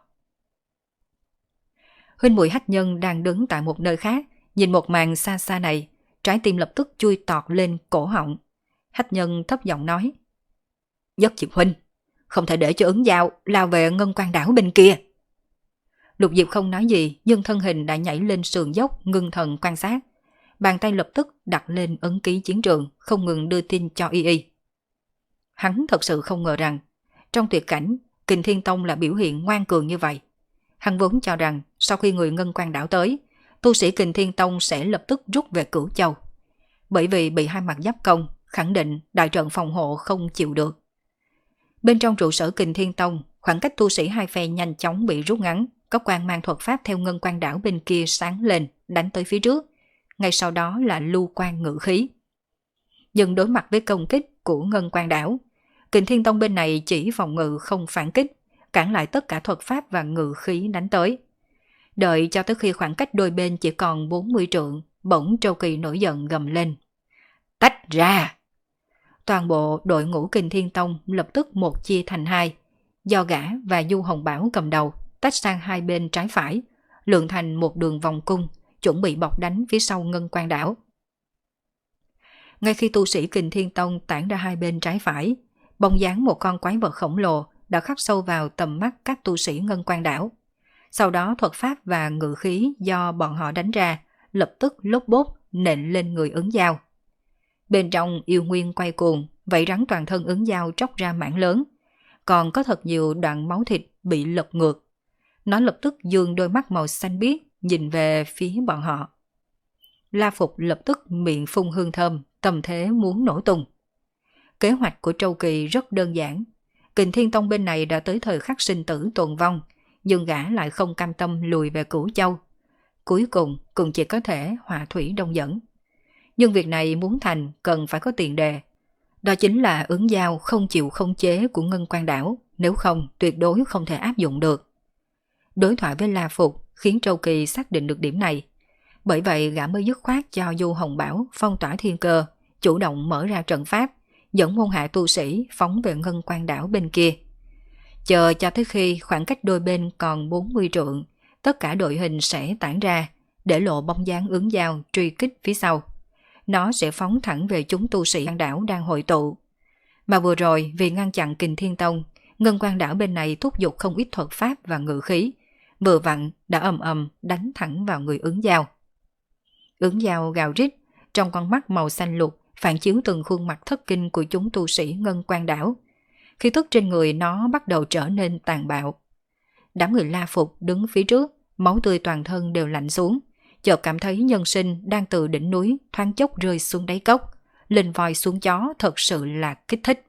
Huynh muội Hách Nhân đang đứng tại một nơi khác, nhìn một màn xa xa này, trái tim lập tức chui tọt lên cổ họng. Hách Nhân thấp giọng nói. Nhất Diệp huynh, không thể để cho Ứng Giao lao về Ngân Quan Đảo bên kia. Lục Diệp không nói gì, nhưng thân hình đã nhảy lên sườn dốc, ngưng thần quan sát. Bàn tay lập tức đặt lên ấn ký chiến trường, không ngừng đưa tin cho Y Y. Hắn thật sự không ngờ rằng, trong tuyệt cảnh, Kình Thiên Tông là biểu hiện ngoan cường như vậy. Hắn vốn cho rằng, sau khi người Ngân Quan Đảo tới, tu sĩ Kình Thiên Tông sẽ lập tức rút về Cửu Châu. Bởi vì bị hai mặt giáp công, khẳng định đại trận phòng hộ không chịu được. Bên trong trụ sở Kình Thiên Tông, khoảng cách tu sĩ hai phe nhanh chóng bị rút ngắn, có quang mang thuật pháp theo Ngân Quan Đảo bên kia sáng lên, đánh tới phía trước. Ngay sau đó là lưu quan ngự khí. Nhưng đối mặt với công kích của Ngân Quan Đảo, Kình Thiên Tông bên này chỉ phòng ngự không phản kích, cản lại tất cả thuật pháp và ngự khí đánh tới. Đợi cho tới khi khoảng cách đôi bên chỉ còn bốn mươi trượng, bỗng Châu Kỳ nổi giận gầm lên. Tách ra! Toàn bộ đội ngũ Kình Thiên Tông lập tức một chia thành hai, do gã và Du Hồng Bảo cầm đầu, tách sang hai bên trái phải, lượn thành một đường vòng cung, chuẩn bị bọc đánh phía sau Ngân Quan Đảo. Ngay khi tu sĩ Kình Thiên Tông tản ra hai bên trái phải, bóng dáng một con quái vật khổng lồ đã khắc sâu vào tầm mắt các tu sĩ Ngân Quan Đảo. Sau đó thuật pháp và ngự khí do bọn họ đánh ra lập tức lốp bốp nện lên người Ứng Giao. Bên trong yêu nguyên quay cuồng, vảy rắn toàn thân Ứng Giao tróc ra mảng lớn, còn có thật nhiều đoạn máu thịt bị lật ngược. Nó lập tức dương đôi mắt màu xanh biếc nhìn về phía bọn họ. La Phục lập tức miệng phun hương thơm, tâm thế muốn nổ tung. Kế hoạch của Châu Kỳ rất đơn giản. Kình Thiên Tông bên này đã tới thời khắc sinh tử tồn vong, nhưng gã lại không cam tâm lùi về Cửu Châu. Cuối cùng cũng chỉ có thể hòa thủy đông dẫn. Nhưng việc này muốn thành cần phải có tiền đề. Đó chính là Ứng Giao không chịu khống chế của Ngân Quan Đảo, nếu không tuyệt đối không thể áp dụng được. Đối thoại với La Phục khiến Châu Kỳ xác định được điểm này. Bởi vậy gã mới dứt khoát cho Du Hồng Bảo phong tỏa thiên cơ, chủ động mở ra trận pháp, dẫn môn hạ tu sĩ phóng về Ngân Quan đảo bên kia. Chờ cho tới khi khoảng cách đôi bên còn bốn mươi trượng, tất cả đội hình sẽ tản ra, để lộ bóng dáng Ứng Giao truy kích phía sau. Nó sẽ phóng thẳng về chúng tu sĩ Quan đảo đang hội tụ. Mà vừa rồi vì ngăn chặn Kình Thiên Tông, Ngân Quan đảo bên này thúc giục không ít thuật pháp và ngự khí, vừa vặn đã ầm ầm đánh thẳng vào người Ứng Giao. Ứng Giao gào rít, trong con mắt màu xanh lục phản chiếu từng khuôn mặt thất kinh của chúng tu sĩ Ngân Quan đảo. Khí tức trên người nó bắt đầu trở nên tàn bạo. Đám người La Phục đứng phía trước, máu tươi toàn thân đều lạnh xuống, chợt cảm thấy nhân sinh đang từ đỉnh núi thoáng chốc rơi xuống đáy cốc, lên voi xuống chó thật sự là kích thích.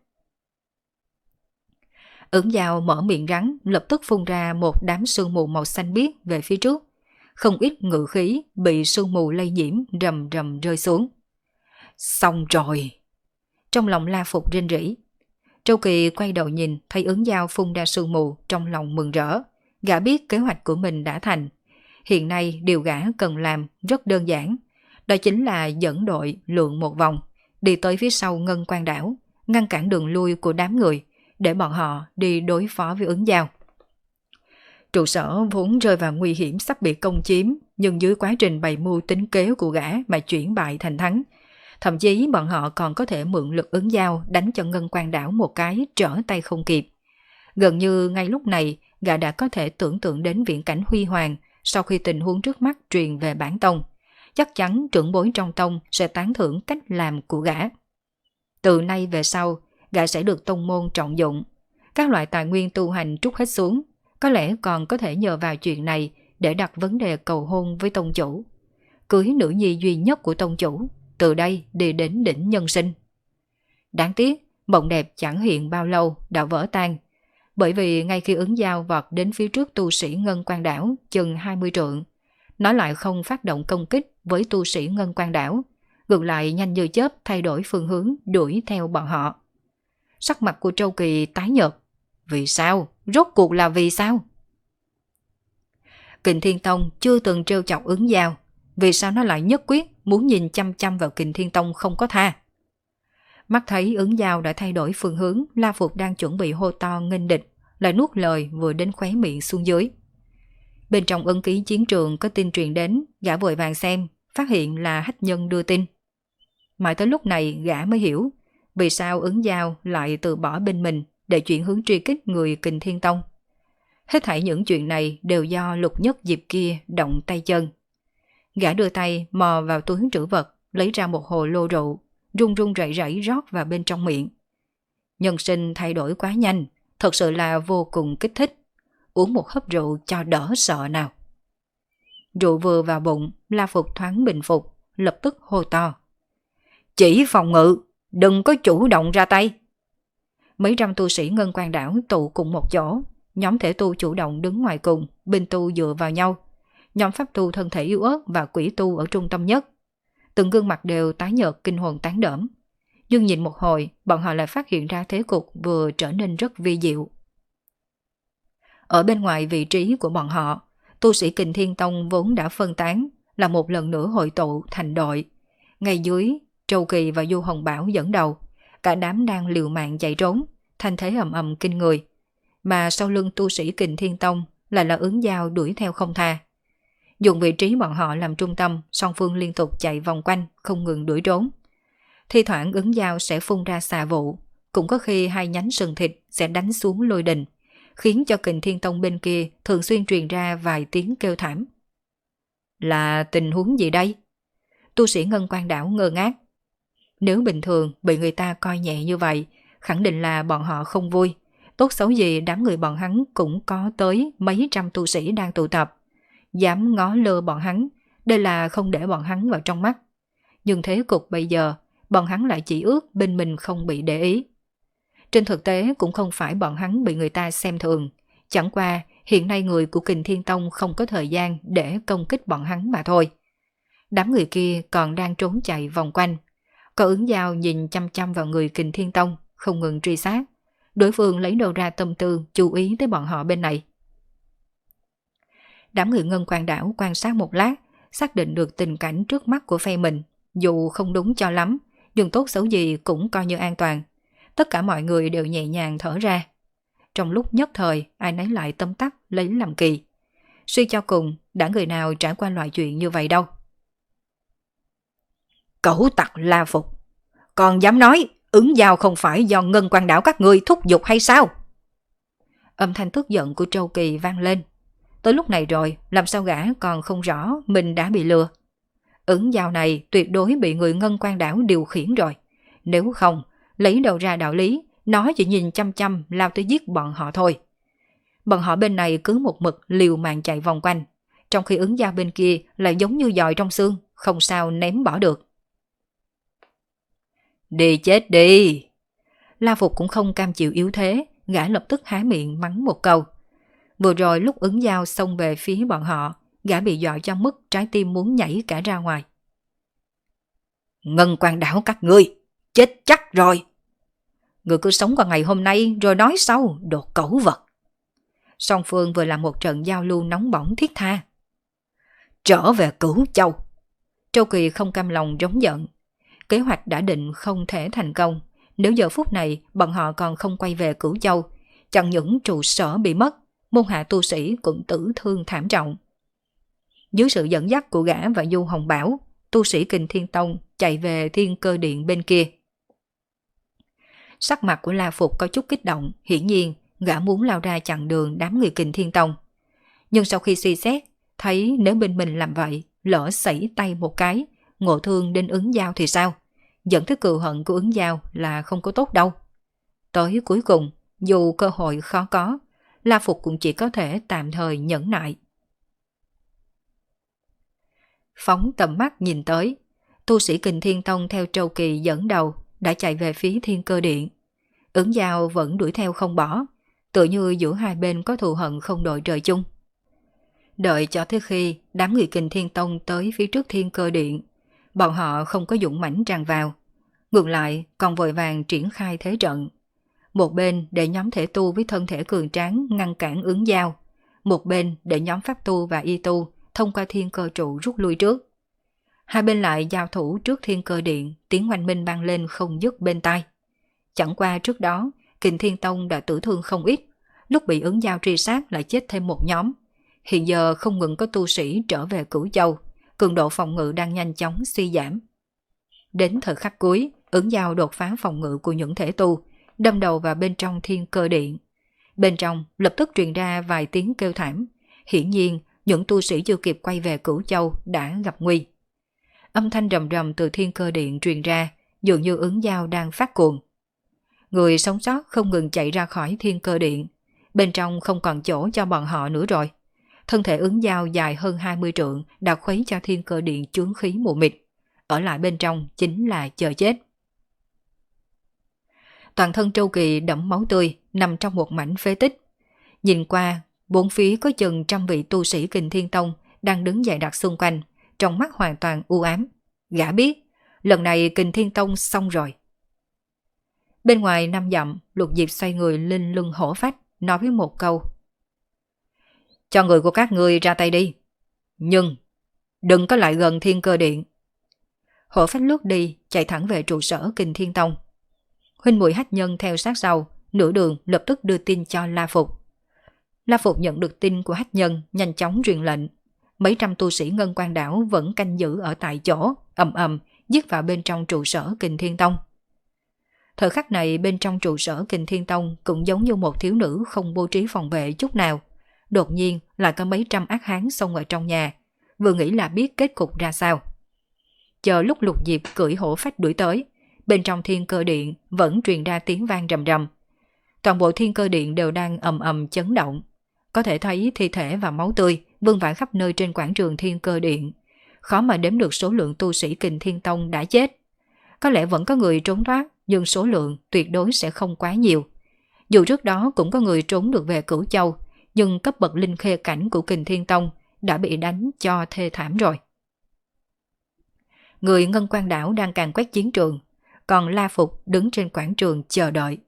Ứng Giao mở miệng rắn, lập tức phun ra một đám sương mù màu xanh biếc về phía trước. Không ít ngự khí bị sương mù lây nhiễm rầm rầm rơi xuống. Xong rồi! Trong lòng La Phục rên rỉ. Châu Kỳ quay đầu nhìn thấy Ứng Giao phun ra sương mù, trong lòng mừng rỡ. Gã biết kế hoạch của mình đã thành. Hiện nay điều gã cần làm rất đơn giản. Đó chính là dẫn đội lượn một vòng, đi tới phía sau Ngân Quan đảo, ngăn cản đường lui của đám người, để bọn họ đi đối phó với Ứng Giao. Trụ sở vốn rơi vào nguy hiểm sắp bị công chiếm, nhưng dưới quá trình bày mưu tính kế của gã mà chuyển bại thành thắng. Thậm chí bọn họ còn có thể mượn lực Ứng Giao đánh cho Ngân Quan đảo một cái trở tay không kịp. Gần như ngay lúc này, gã đã có thể tưởng tượng đến viễn cảnh huy hoàng sau khi tình huống trước mắt truyền về bản tông. Chắc chắn trưởng bối trong tông sẽ tán thưởng cách làm của gã. Từ nay về sau, gã sẽ được tông môn trọng dụng. Các loại tài nguyên tu hành trút hết xuống, có lẽ còn có thể nhờ vào chuyện này để đặt vấn đề cầu hôn với tông chủ. Cưới nữ nhi duy nhất của tông chủ, từ đây đi đến đỉnh nhân sinh. Đáng tiếc, mộng đẹp chẳng hiện bao lâu đã vỡ tan. Bởi vì ngay khi Ứng Giao vọt đến phía trước tu sĩ Ngân Quan đảo chừng hai mươi trượng, nó lại không phát động công kích với tu sĩ Ngân Quan đảo, ngược lại nhanh như chớp thay đổi phương hướng đuổi theo bọn họ. Sắc mặt của Châu Kỳ tái nhợt. Vì sao? Rốt cuộc là vì sao? Kình Thiên Tông chưa từng trêu chọc Ứng Giao, vì sao nó lại nhất quyết muốn nhìn chăm chăm vào Kình Thiên Tông không có tha? Mắt thấy Ứng Giao đã thay đổi phương hướng, La Phục đang chuẩn bị hô to nghênh địch, lại nuốt lời vừa đến khóe miệng xuống dưới. Bên trong ấn ký chiến trường có tin truyền đến, gã vội vàng xem, phát hiện là Hách Nhân đưa tin. Mãi tới lúc này gã mới hiểu vì sao Ứng Giao lại từ bỏ bên mình để chuyển hướng truy kích người Kình Thiên Tông. Hết thảy những chuyện này đều do Lục Nhất Diệp kia động tay chân. Gã đưa tay mò vào túi trữ vật, lấy ra một hồ lô rượu, run run rẩy rẩy rót vào bên trong miệng. Nhân sinh thay đổi quá nhanh, thật sự là vô cùng kích thích. Uống một hớp rượu cho đỡ sợ nào. Rượu vừa vào bụng, La Phục thoáng bình phục, lập tức hô to. Chỉ phòng ngự, đừng có chủ động ra tay. Mấy trăm tu sĩ Ngân Quan đảo tụ cùng một chỗ, nhóm thể tu chủ động đứng ngoài cùng, binh tu dựa vào nhau. Nhóm pháp tu thân thể yếu ớt và quỷ tu ở trung tâm nhất. Từng gương mặt đều tái nhợt kinh hồn tán đỡm. Nhưng nhìn một hồi, bọn họ lại phát hiện ra thế cục vừa trở nên rất vi diệu. Ở bên ngoài vị trí của bọn họ, tu sĩ Kình Thiên Tông vốn đã phân tán, là một lần nữa hội tụ thành đội. Ngay dưới, Châu Kỳ và Du Hồng Bảo dẫn đầu, cả đám đang liều mạng chạy trốn, thanh thế ầm ầm kinh người. Mà sau lưng tu sĩ Kình Thiên Tông lại là Ứng Giao đuổi theo không tha. Dùng vị trí bọn họ làm trung tâm, song phương liên tục chạy vòng quanh, không ngừng đuổi trốn. Thi thoảng Ứng Giao sẽ phun ra xà vụ, cũng có khi hai nhánh sừng thịt sẽ đánh xuống lôi đình, khiến cho Kình Thiên Tông bên kia thường xuyên truyền ra vài tiếng kêu thảm. Là tình huống gì đây? Tu sĩ Ngân Quan đảo ngơ ngác. Nếu bình thường bị người ta coi nhẹ như vậy, khẳng định là bọn họ không vui. Tốt xấu gì đám người bọn hắn cũng có tới mấy trăm tu sĩ đang tụ tập. Dám ngó lơ bọn hắn, đây là không để bọn hắn vào trong mắt. Nhưng thế cục bây giờ, bọn hắn lại chỉ ước bên mình không bị để ý. Trên thực tế cũng không phải bọn hắn bị người ta xem thường, chẳng qua hiện nay người của Kình Thiên Tông không có thời gian để công kích bọn hắn mà thôi. Đám người kia còn đang trốn chạy vòng quanh. Có Ứng Giao nhìn chăm chăm vào người Kình Thiên Tông, không ngừng truy sát. Đối phương lấy đâu ra tâm tư chú ý tới bọn họ bên này. Đám người Ngân Quan đảo quan sát một lát, xác định được tình cảnh trước mắt của phe mình, dù không đúng cho lắm, nhưng tốt xấu gì cũng coi như an toàn. Tất cả mọi người đều nhẹ nhàng thở ra. Trong lúc nhất thời, ai nấy lại tấm tắc lấy làm kỳ. Suy cho cùng, đã người nào trải qua loại chuyện như vậy đâu. Cẩu tặc La Phục, còn dám nói ứng giao không phải do Ngân Quan Đảo các ngươi thúc giục hay sao? Âm thanh tức giận của Trâu Kỳ vang lên. Tới lúc này rồi, làm sao gã còn không rõ mình đã bị lừa. Ứng giao này tuyệt đối bị người Ngân Quan Đảo điều khiển rồi. Nếu không, lấy đầu ra đạo lý, nó chỉ nhìn chăm chăm lao tới giết bọn họ thôi. Bọn họ bên này cứ một mực liều mạng chạy vòng quanh, trong khi ứng giao bên kia lại giống như dòi trong xương, không sao ném bỏ được. Đi chết đi! La Phục cũng không cam chịu yếu thế, gã lập tức há miệng mắng một câu. Vừa rồi lúc ứng giao xông về phía bọn họ, gã bị dọa cho mức trái tim muốn nhảy cả ra ngoài. Ngân Quan Đảo các ngươi, chết chắc rồi! Người cứ sống qua ngày hôm nay rồi nói sau, đồ cẩu vật. Song phương vừa làm một trận giao lưu nóng bỏng thiết tha. Trở về Cửu Châu. Trâu Kỳ không cam lòng rống giận. Kế hoạch đã định không thể thành công. Nếu giờ phút này bọn họ còn không quay về Cửu Châu, chẳng những trụ sở bị mất, môn hạ tu sĩ cũng tử thương thảm trọng. Dưới sự dẫn dắt của gã và Du Hồng Bảo, tu sĩ Kình Thiên Tông chạy về Thiên Cơ Điện bên kia. Sắc mặt của La Phục có chút kích động, hiển nhiên gã muốn lao ra chặn đường đám người Kình Thiên Tông. Nhưng sau khi suy xét, thấy nếu bên mình làm vậy, lỡ sẩy tay một cái, ngộ thương đến ứng giao thì sao? Dẫn tới cừu hận của ứng giao là không có tốt đâu. Tới cuối cùng, dù cơ hội khó có, La Phục cũng chỉ có thể tạm thời nhẫn nại. Phóng tầm mắt nhìn tới, tu sĩ Kình Thiên Tông theo Trâu Kỳ dẫn đầu đã chạy về phía Thiên Cơ Điện. Ứng giao vẫn đuổi theo không bỏ, tự như giữa hai bên có thù hận không đội trời chung. Đợi cho tới khi đám người Kình Thiên Tông tới phía trước Thiên Cơ Điện, bọn họ không có dũng mãnh tràn vào, ngược lại còn vội vàng triển khai thế trận. Một bên để nhóm thể tu với thân thể cường tráng ngăn cản ứng giao, một bên để nhóm pháp tu và y tu thông qua Thiên Cơ trụ rút lui trước. Hai bên lại giao thủ trước Thiên Cơ Điện, tiếng oanh minh vang lên không dứt bên tai. Chẳng qua trước đó, Kình Thiên Tông đã tử thương không ít, lúc bị ứng giao truy sát lại chết thêm một nhóm. Hiện giờ không ngừng có tu sĩ trở về Cửu Châu, cường độ phòng ngự đang nhanh chóng suy giảm. Đến thời khắc cuối, ứng giao đột phá phòng ngự của những thể tu, đâm đầu vào bên trong Thiên Cơ Điện. Bên trong lập tức truyền ra vài tiếng kêu thảm, hiển nhiên những tu sĩ chưa kịp quay về Cửu Châu đã gặp nguy. Âm thanh rầm rầm từ Thiên Cơ Điện truyền ra, dường như ứng giao đang phát cuồng. Người sống sót không ngừng chạy ra khỏi Thiên Cơ Điện, bên trong không còn chỗ cho bọn họ nữa rồi. Thân thể ứng giao dài hơn hai mươi trượng đã khuấy cho Thiên Cơ Điện chướng khí mù mịt, ở lại bên trong chính là chờ chết. Toàn thân Trâu Kỳ đẫm máu tươi, nằm trong một mảnh phế tích. Nhìn qua, bốn phía có chừng trăm vị tu sĩ Kình Thiên Tông đang đứng dày đặc xung quanh, trong mắt hoàn toàn u ám. Gã biết, lần này Kình Thiên Tông xong rồi. Bên ngoài năm dặm, Lục Diệp xoay người lên lưng hổ phách, nói với một câu. Cho người của các ngươi ra tay đi. Nhưng, đừng có lại gần Thiên Cơ Điện. Hổ phách lướt đi, chạy thẳng về trụ sở Kình Thiên Tông. Huynh muội Hách Nhân theo sát sau, nửa đường lập tức đưa tin cho La Phục. La Phục nhận được tin của Hách Nhân, nhanh chóng truyền lệnh. Mấy trăm tu sĩ Ngân Quan Đảo vẫn canh giữ ở tại chỗ, ầm ầm giết vào bên trong trụ sở Kình Thiên Tông. Thời khắc này bên trong trụ sở Kình Thiên Tông cũng giống như một thiếu nữ không bố trí phòng vệ chút nào. Đột nhiên lại có mấy trăm ác hán xông ở trong nhà, vừa nghĩ là biết kết cục ra sao. Chờ lúc Lục Diệp cưỡi hổ phách đuổi tới, bên trong Thiên Cơ Điện vẫn truyền ra tiếng vang rầm rầm. Toàn bộ Thiên Cơ Điện đều đang ầm ầm chấn động. Có thể thấy thi thể và máu tươi vương vãi khắp nơi trên quảng trường Thiên Cơ Điện. Khó mà đếm được số lượng tu sĩ Kình Thiên Tông đã chết. Có lẽ vẫn có người trốn thoát, nhưng số lượng tuyệt đối sẽ không quá nhiều. Dù trước đó cũng có người trốn được về Cửu Châu, nhưng cấp bậc linh khê cảnh của Kình Thiên Tông đã bị đánh cho thê thảm rồi. Người Ngân Quan Đảo đang càn quét chiến trường, còn La Phục đứng trên quảng trường chờ đợi.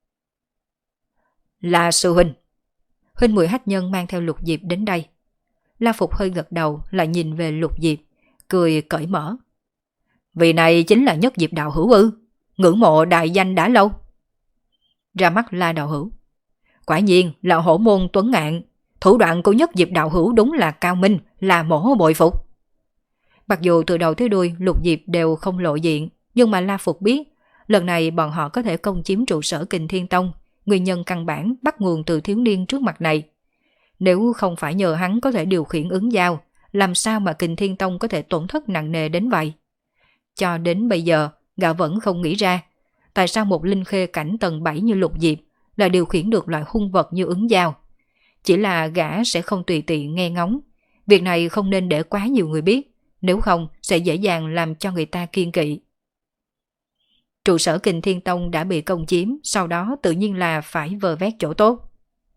La sư huynh. Huynh muội Hách Nhân mang theo Lục Diệp đến đây. La Phục hơi gật đầu lại nhìn về Lục Diệp, cười cởi mở. Vị này chính là Nhất Diệp đạo hữu ư? Ngưỡng mộ đại danh đã lâu. Ra mắt La đạo hữu. Quả nhiên là hổ môn tuấn ngạn. Thủ đoạn của Nhất Diệp đạo hữu đúng là cao minh, là mổ bội phục. Mặc dù từ đầu tới đuôi Lục Diệp đều không lộ diện, nhưng mà La Phục biết lần này bọn họ có thể công chiếm trụ sở Kình Thiên Tông, nguyên nhân căn bản bắt nguồn từ thiếu niên trước mặt này. Nếu không phải nhờ hắn có thể điều khiển ứng giao, làm sao mà Kình Thiên Tông có thể tổn thất nặng nề đến vậy? Cho đến bây giờ, gã vẫn không nghĩ ra, tại sao một linh khê cảnh tầng bảy như Lục Diệp lại điều khiển được loại hung vật như ứng giao. Chỉ là gã sẽ không tùy tiện nghe ngóng. Việc này không nên để quá nhiều người biết, nếu không sẽ dễ dàng làm cho người ta kiêng kỵ. Trụ sở Kình Thiên Tông đã bị công chiếm, sau đó tự nhiên là phải vơ vét chỗ tốt.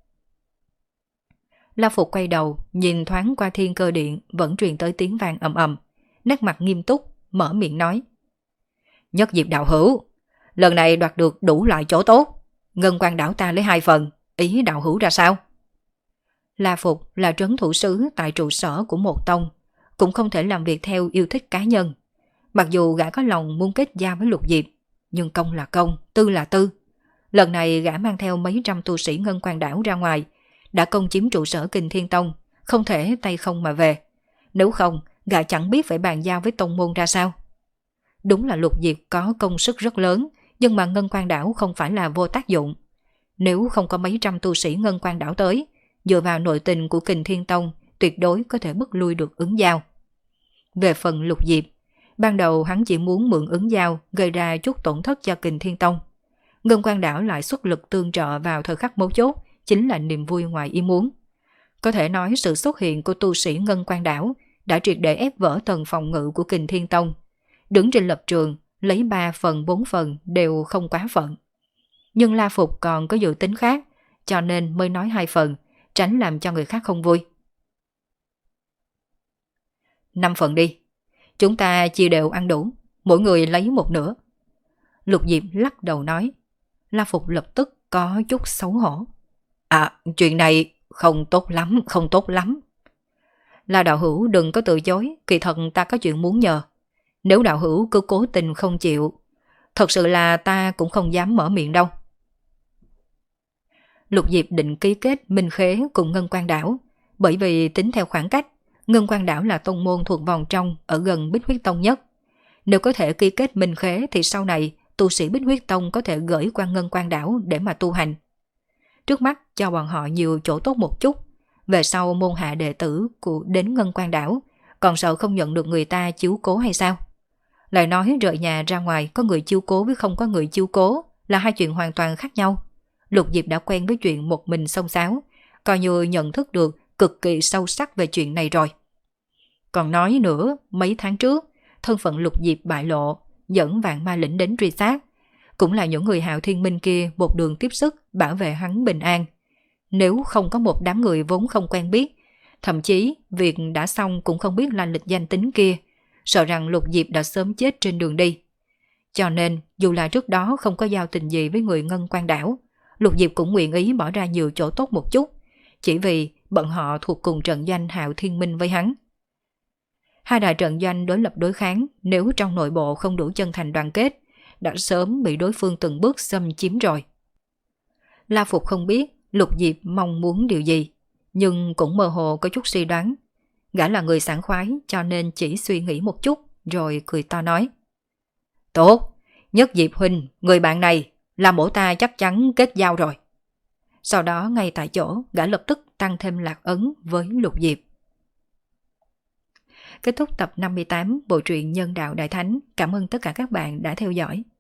La Phục quay đầu, nhìn thoáng qua Thiên Cơ Điện vẫn truyền tới tiếng vang ầm ầm, nét mặt nghiêm túc, mở miệng nói. Nhất Diệp đạo hữu, lần này đoạt được đủ loại chỗ tốt, Ngân Quan đảo ta lấy hai phần, ý đạo hữu ra sao? La Phục là trấn thủ sứ tại trụ sở của một tông, cũng không thể làm việc theo yêu thích cá nhân. Mặc dù gã có lòng muốn kết giao với Lục Diệp, nhưng công là công, tư là tư. Lần này gã mang theo mấy trăm tu sĩ Ngân Quan đảo ra ngoài, đã công chiếm trụ sở Kình Thiên Tông, không thể tay không mà về. Nếu không, gã chẳng biết phải bàn giao với tông môn ra sao. Đúng là Lục Diệp có công sức rất lớn, nhưng mà Ngân Quan đảo không phải là vô tác dụng. Nếu không có mấy trăm tu sĩ Ngân Quan đảo tới, dựa vào nội tình của Kình Thiên Tông, tuyệt đối có thể bức lui được ứng giao. Về phần Lục Diệp, ban đầu hắn chỉ muốn mượn ứng giao gây ra chút tổn thất cho Kình Thiên Tông. Ngân Quan đảo lại xuất lực tương trợ vào thời khắc mấu chốt, chính là niềm vui ngoài ý muốn. Có thể nói sự xuất hiện của tu sĩ Ngân Quan đảo đã triệt để ép vỡ tầng phòng ngự của Kình Thiên Tông. Đứng trên lập trường, lấy ba phần bốn phần đều không quá phận. Nhưng La Phục còn có dự tính khác, cho nên mới nói hai phần, tránh làm cho người khác không vui. Năm phần đi, chúng ta chia đều ăn đủ, mỗi người lấy một nửa. Lục Diệp lắc đầu nói. La Phục lập tức có chút xấu hổ. À, chuyện này không tốt lắm, không tốt lắm. La đạo hữu đừng có từ chối, kỳ thật ta có chuyện muốn nhờ. Nếu đạo hữu cứ cố tình không chịu, thật sự là ta cũng không dám mở miệng đâu. Lục Diệp định ký kết minh khế cùng Ngân Quan đảo, bởi vì tính theo khoảng cách, Ngân Quan đảo là tông môn thuộc vòng trong ở gần Bích Huyết Tông nhất. Nếu có thể ký kết minh khế thì sau này tu sĩ Bích Huyết Tông có thể gửi qua Ngân Quan đảo để mà tu hành. Trước mắt cho bọn họ nhiều chỗ tốt một chút, về sau môn hạ đệ tử của đến Ngân Quan đảo, còn sợ không nhận được người ta chiếu cố hay sao? Lại nói rời nhà ra ngoài có người chiếu cố với không có người chiếu cố là hai chuyện hoàn toàn khác nhau. Lục Diệp đã quen với chuyện một mình xông xáo, coi như nhận thức được cực kỳ sâu sắc về chuyện này rồi. Còn nói nữa, mấy tháng trước, thân phận Lục Diệp bại lộ, dẫn Vạn Ma Lĩnh đến truy sát. Cũng là những người Hạo Thiên Minh kia một đường tiếp sức bảo vệ hắn bình an. Nếu không có một đám người vốn không quen biết, thậm chí việc đã xong cũng không biết là lịch danh tính kia, sợ rằng Lục Diệp đã sớm chết trên đường đi. Cho nên, dù là trước đó không có giao tình gì với người Ngân Quan đảo, Lục Diệp cũng nguyện ý bỏ ra nhiều chỗ tốt một chút, chỉ vì bọn họ thuộc cùng trận doanh Hạo Thiên Minh với hắn. Hai đại trận doanh đối lập đối kháng, nếu trong nội bộ không đủ chân thành đoàn kết, đã sớm bị đối phương từng bước xâm chiếm rồi. La Phục không biết Lục Diệp mong muốn điều gì, nhưng cũng mơ hồ có chút suy đoán. Gã là người sảng khoái cho nên chỉ suy nghĩ một chút rồi cười to nói. Tốt, Nhất Diệp huynh, người bạn này là bổ ta chắc chắn kết giao rồi. Sau đó ngay tại chỗ gã lập tức tăng thêm lạc ấn với Lục Diệp. Kết thúc tập năm mươi tám bộ truyện Nhân Đạo Đại Thánh. Cảm ơn tất cả các bạn đã theo dõi.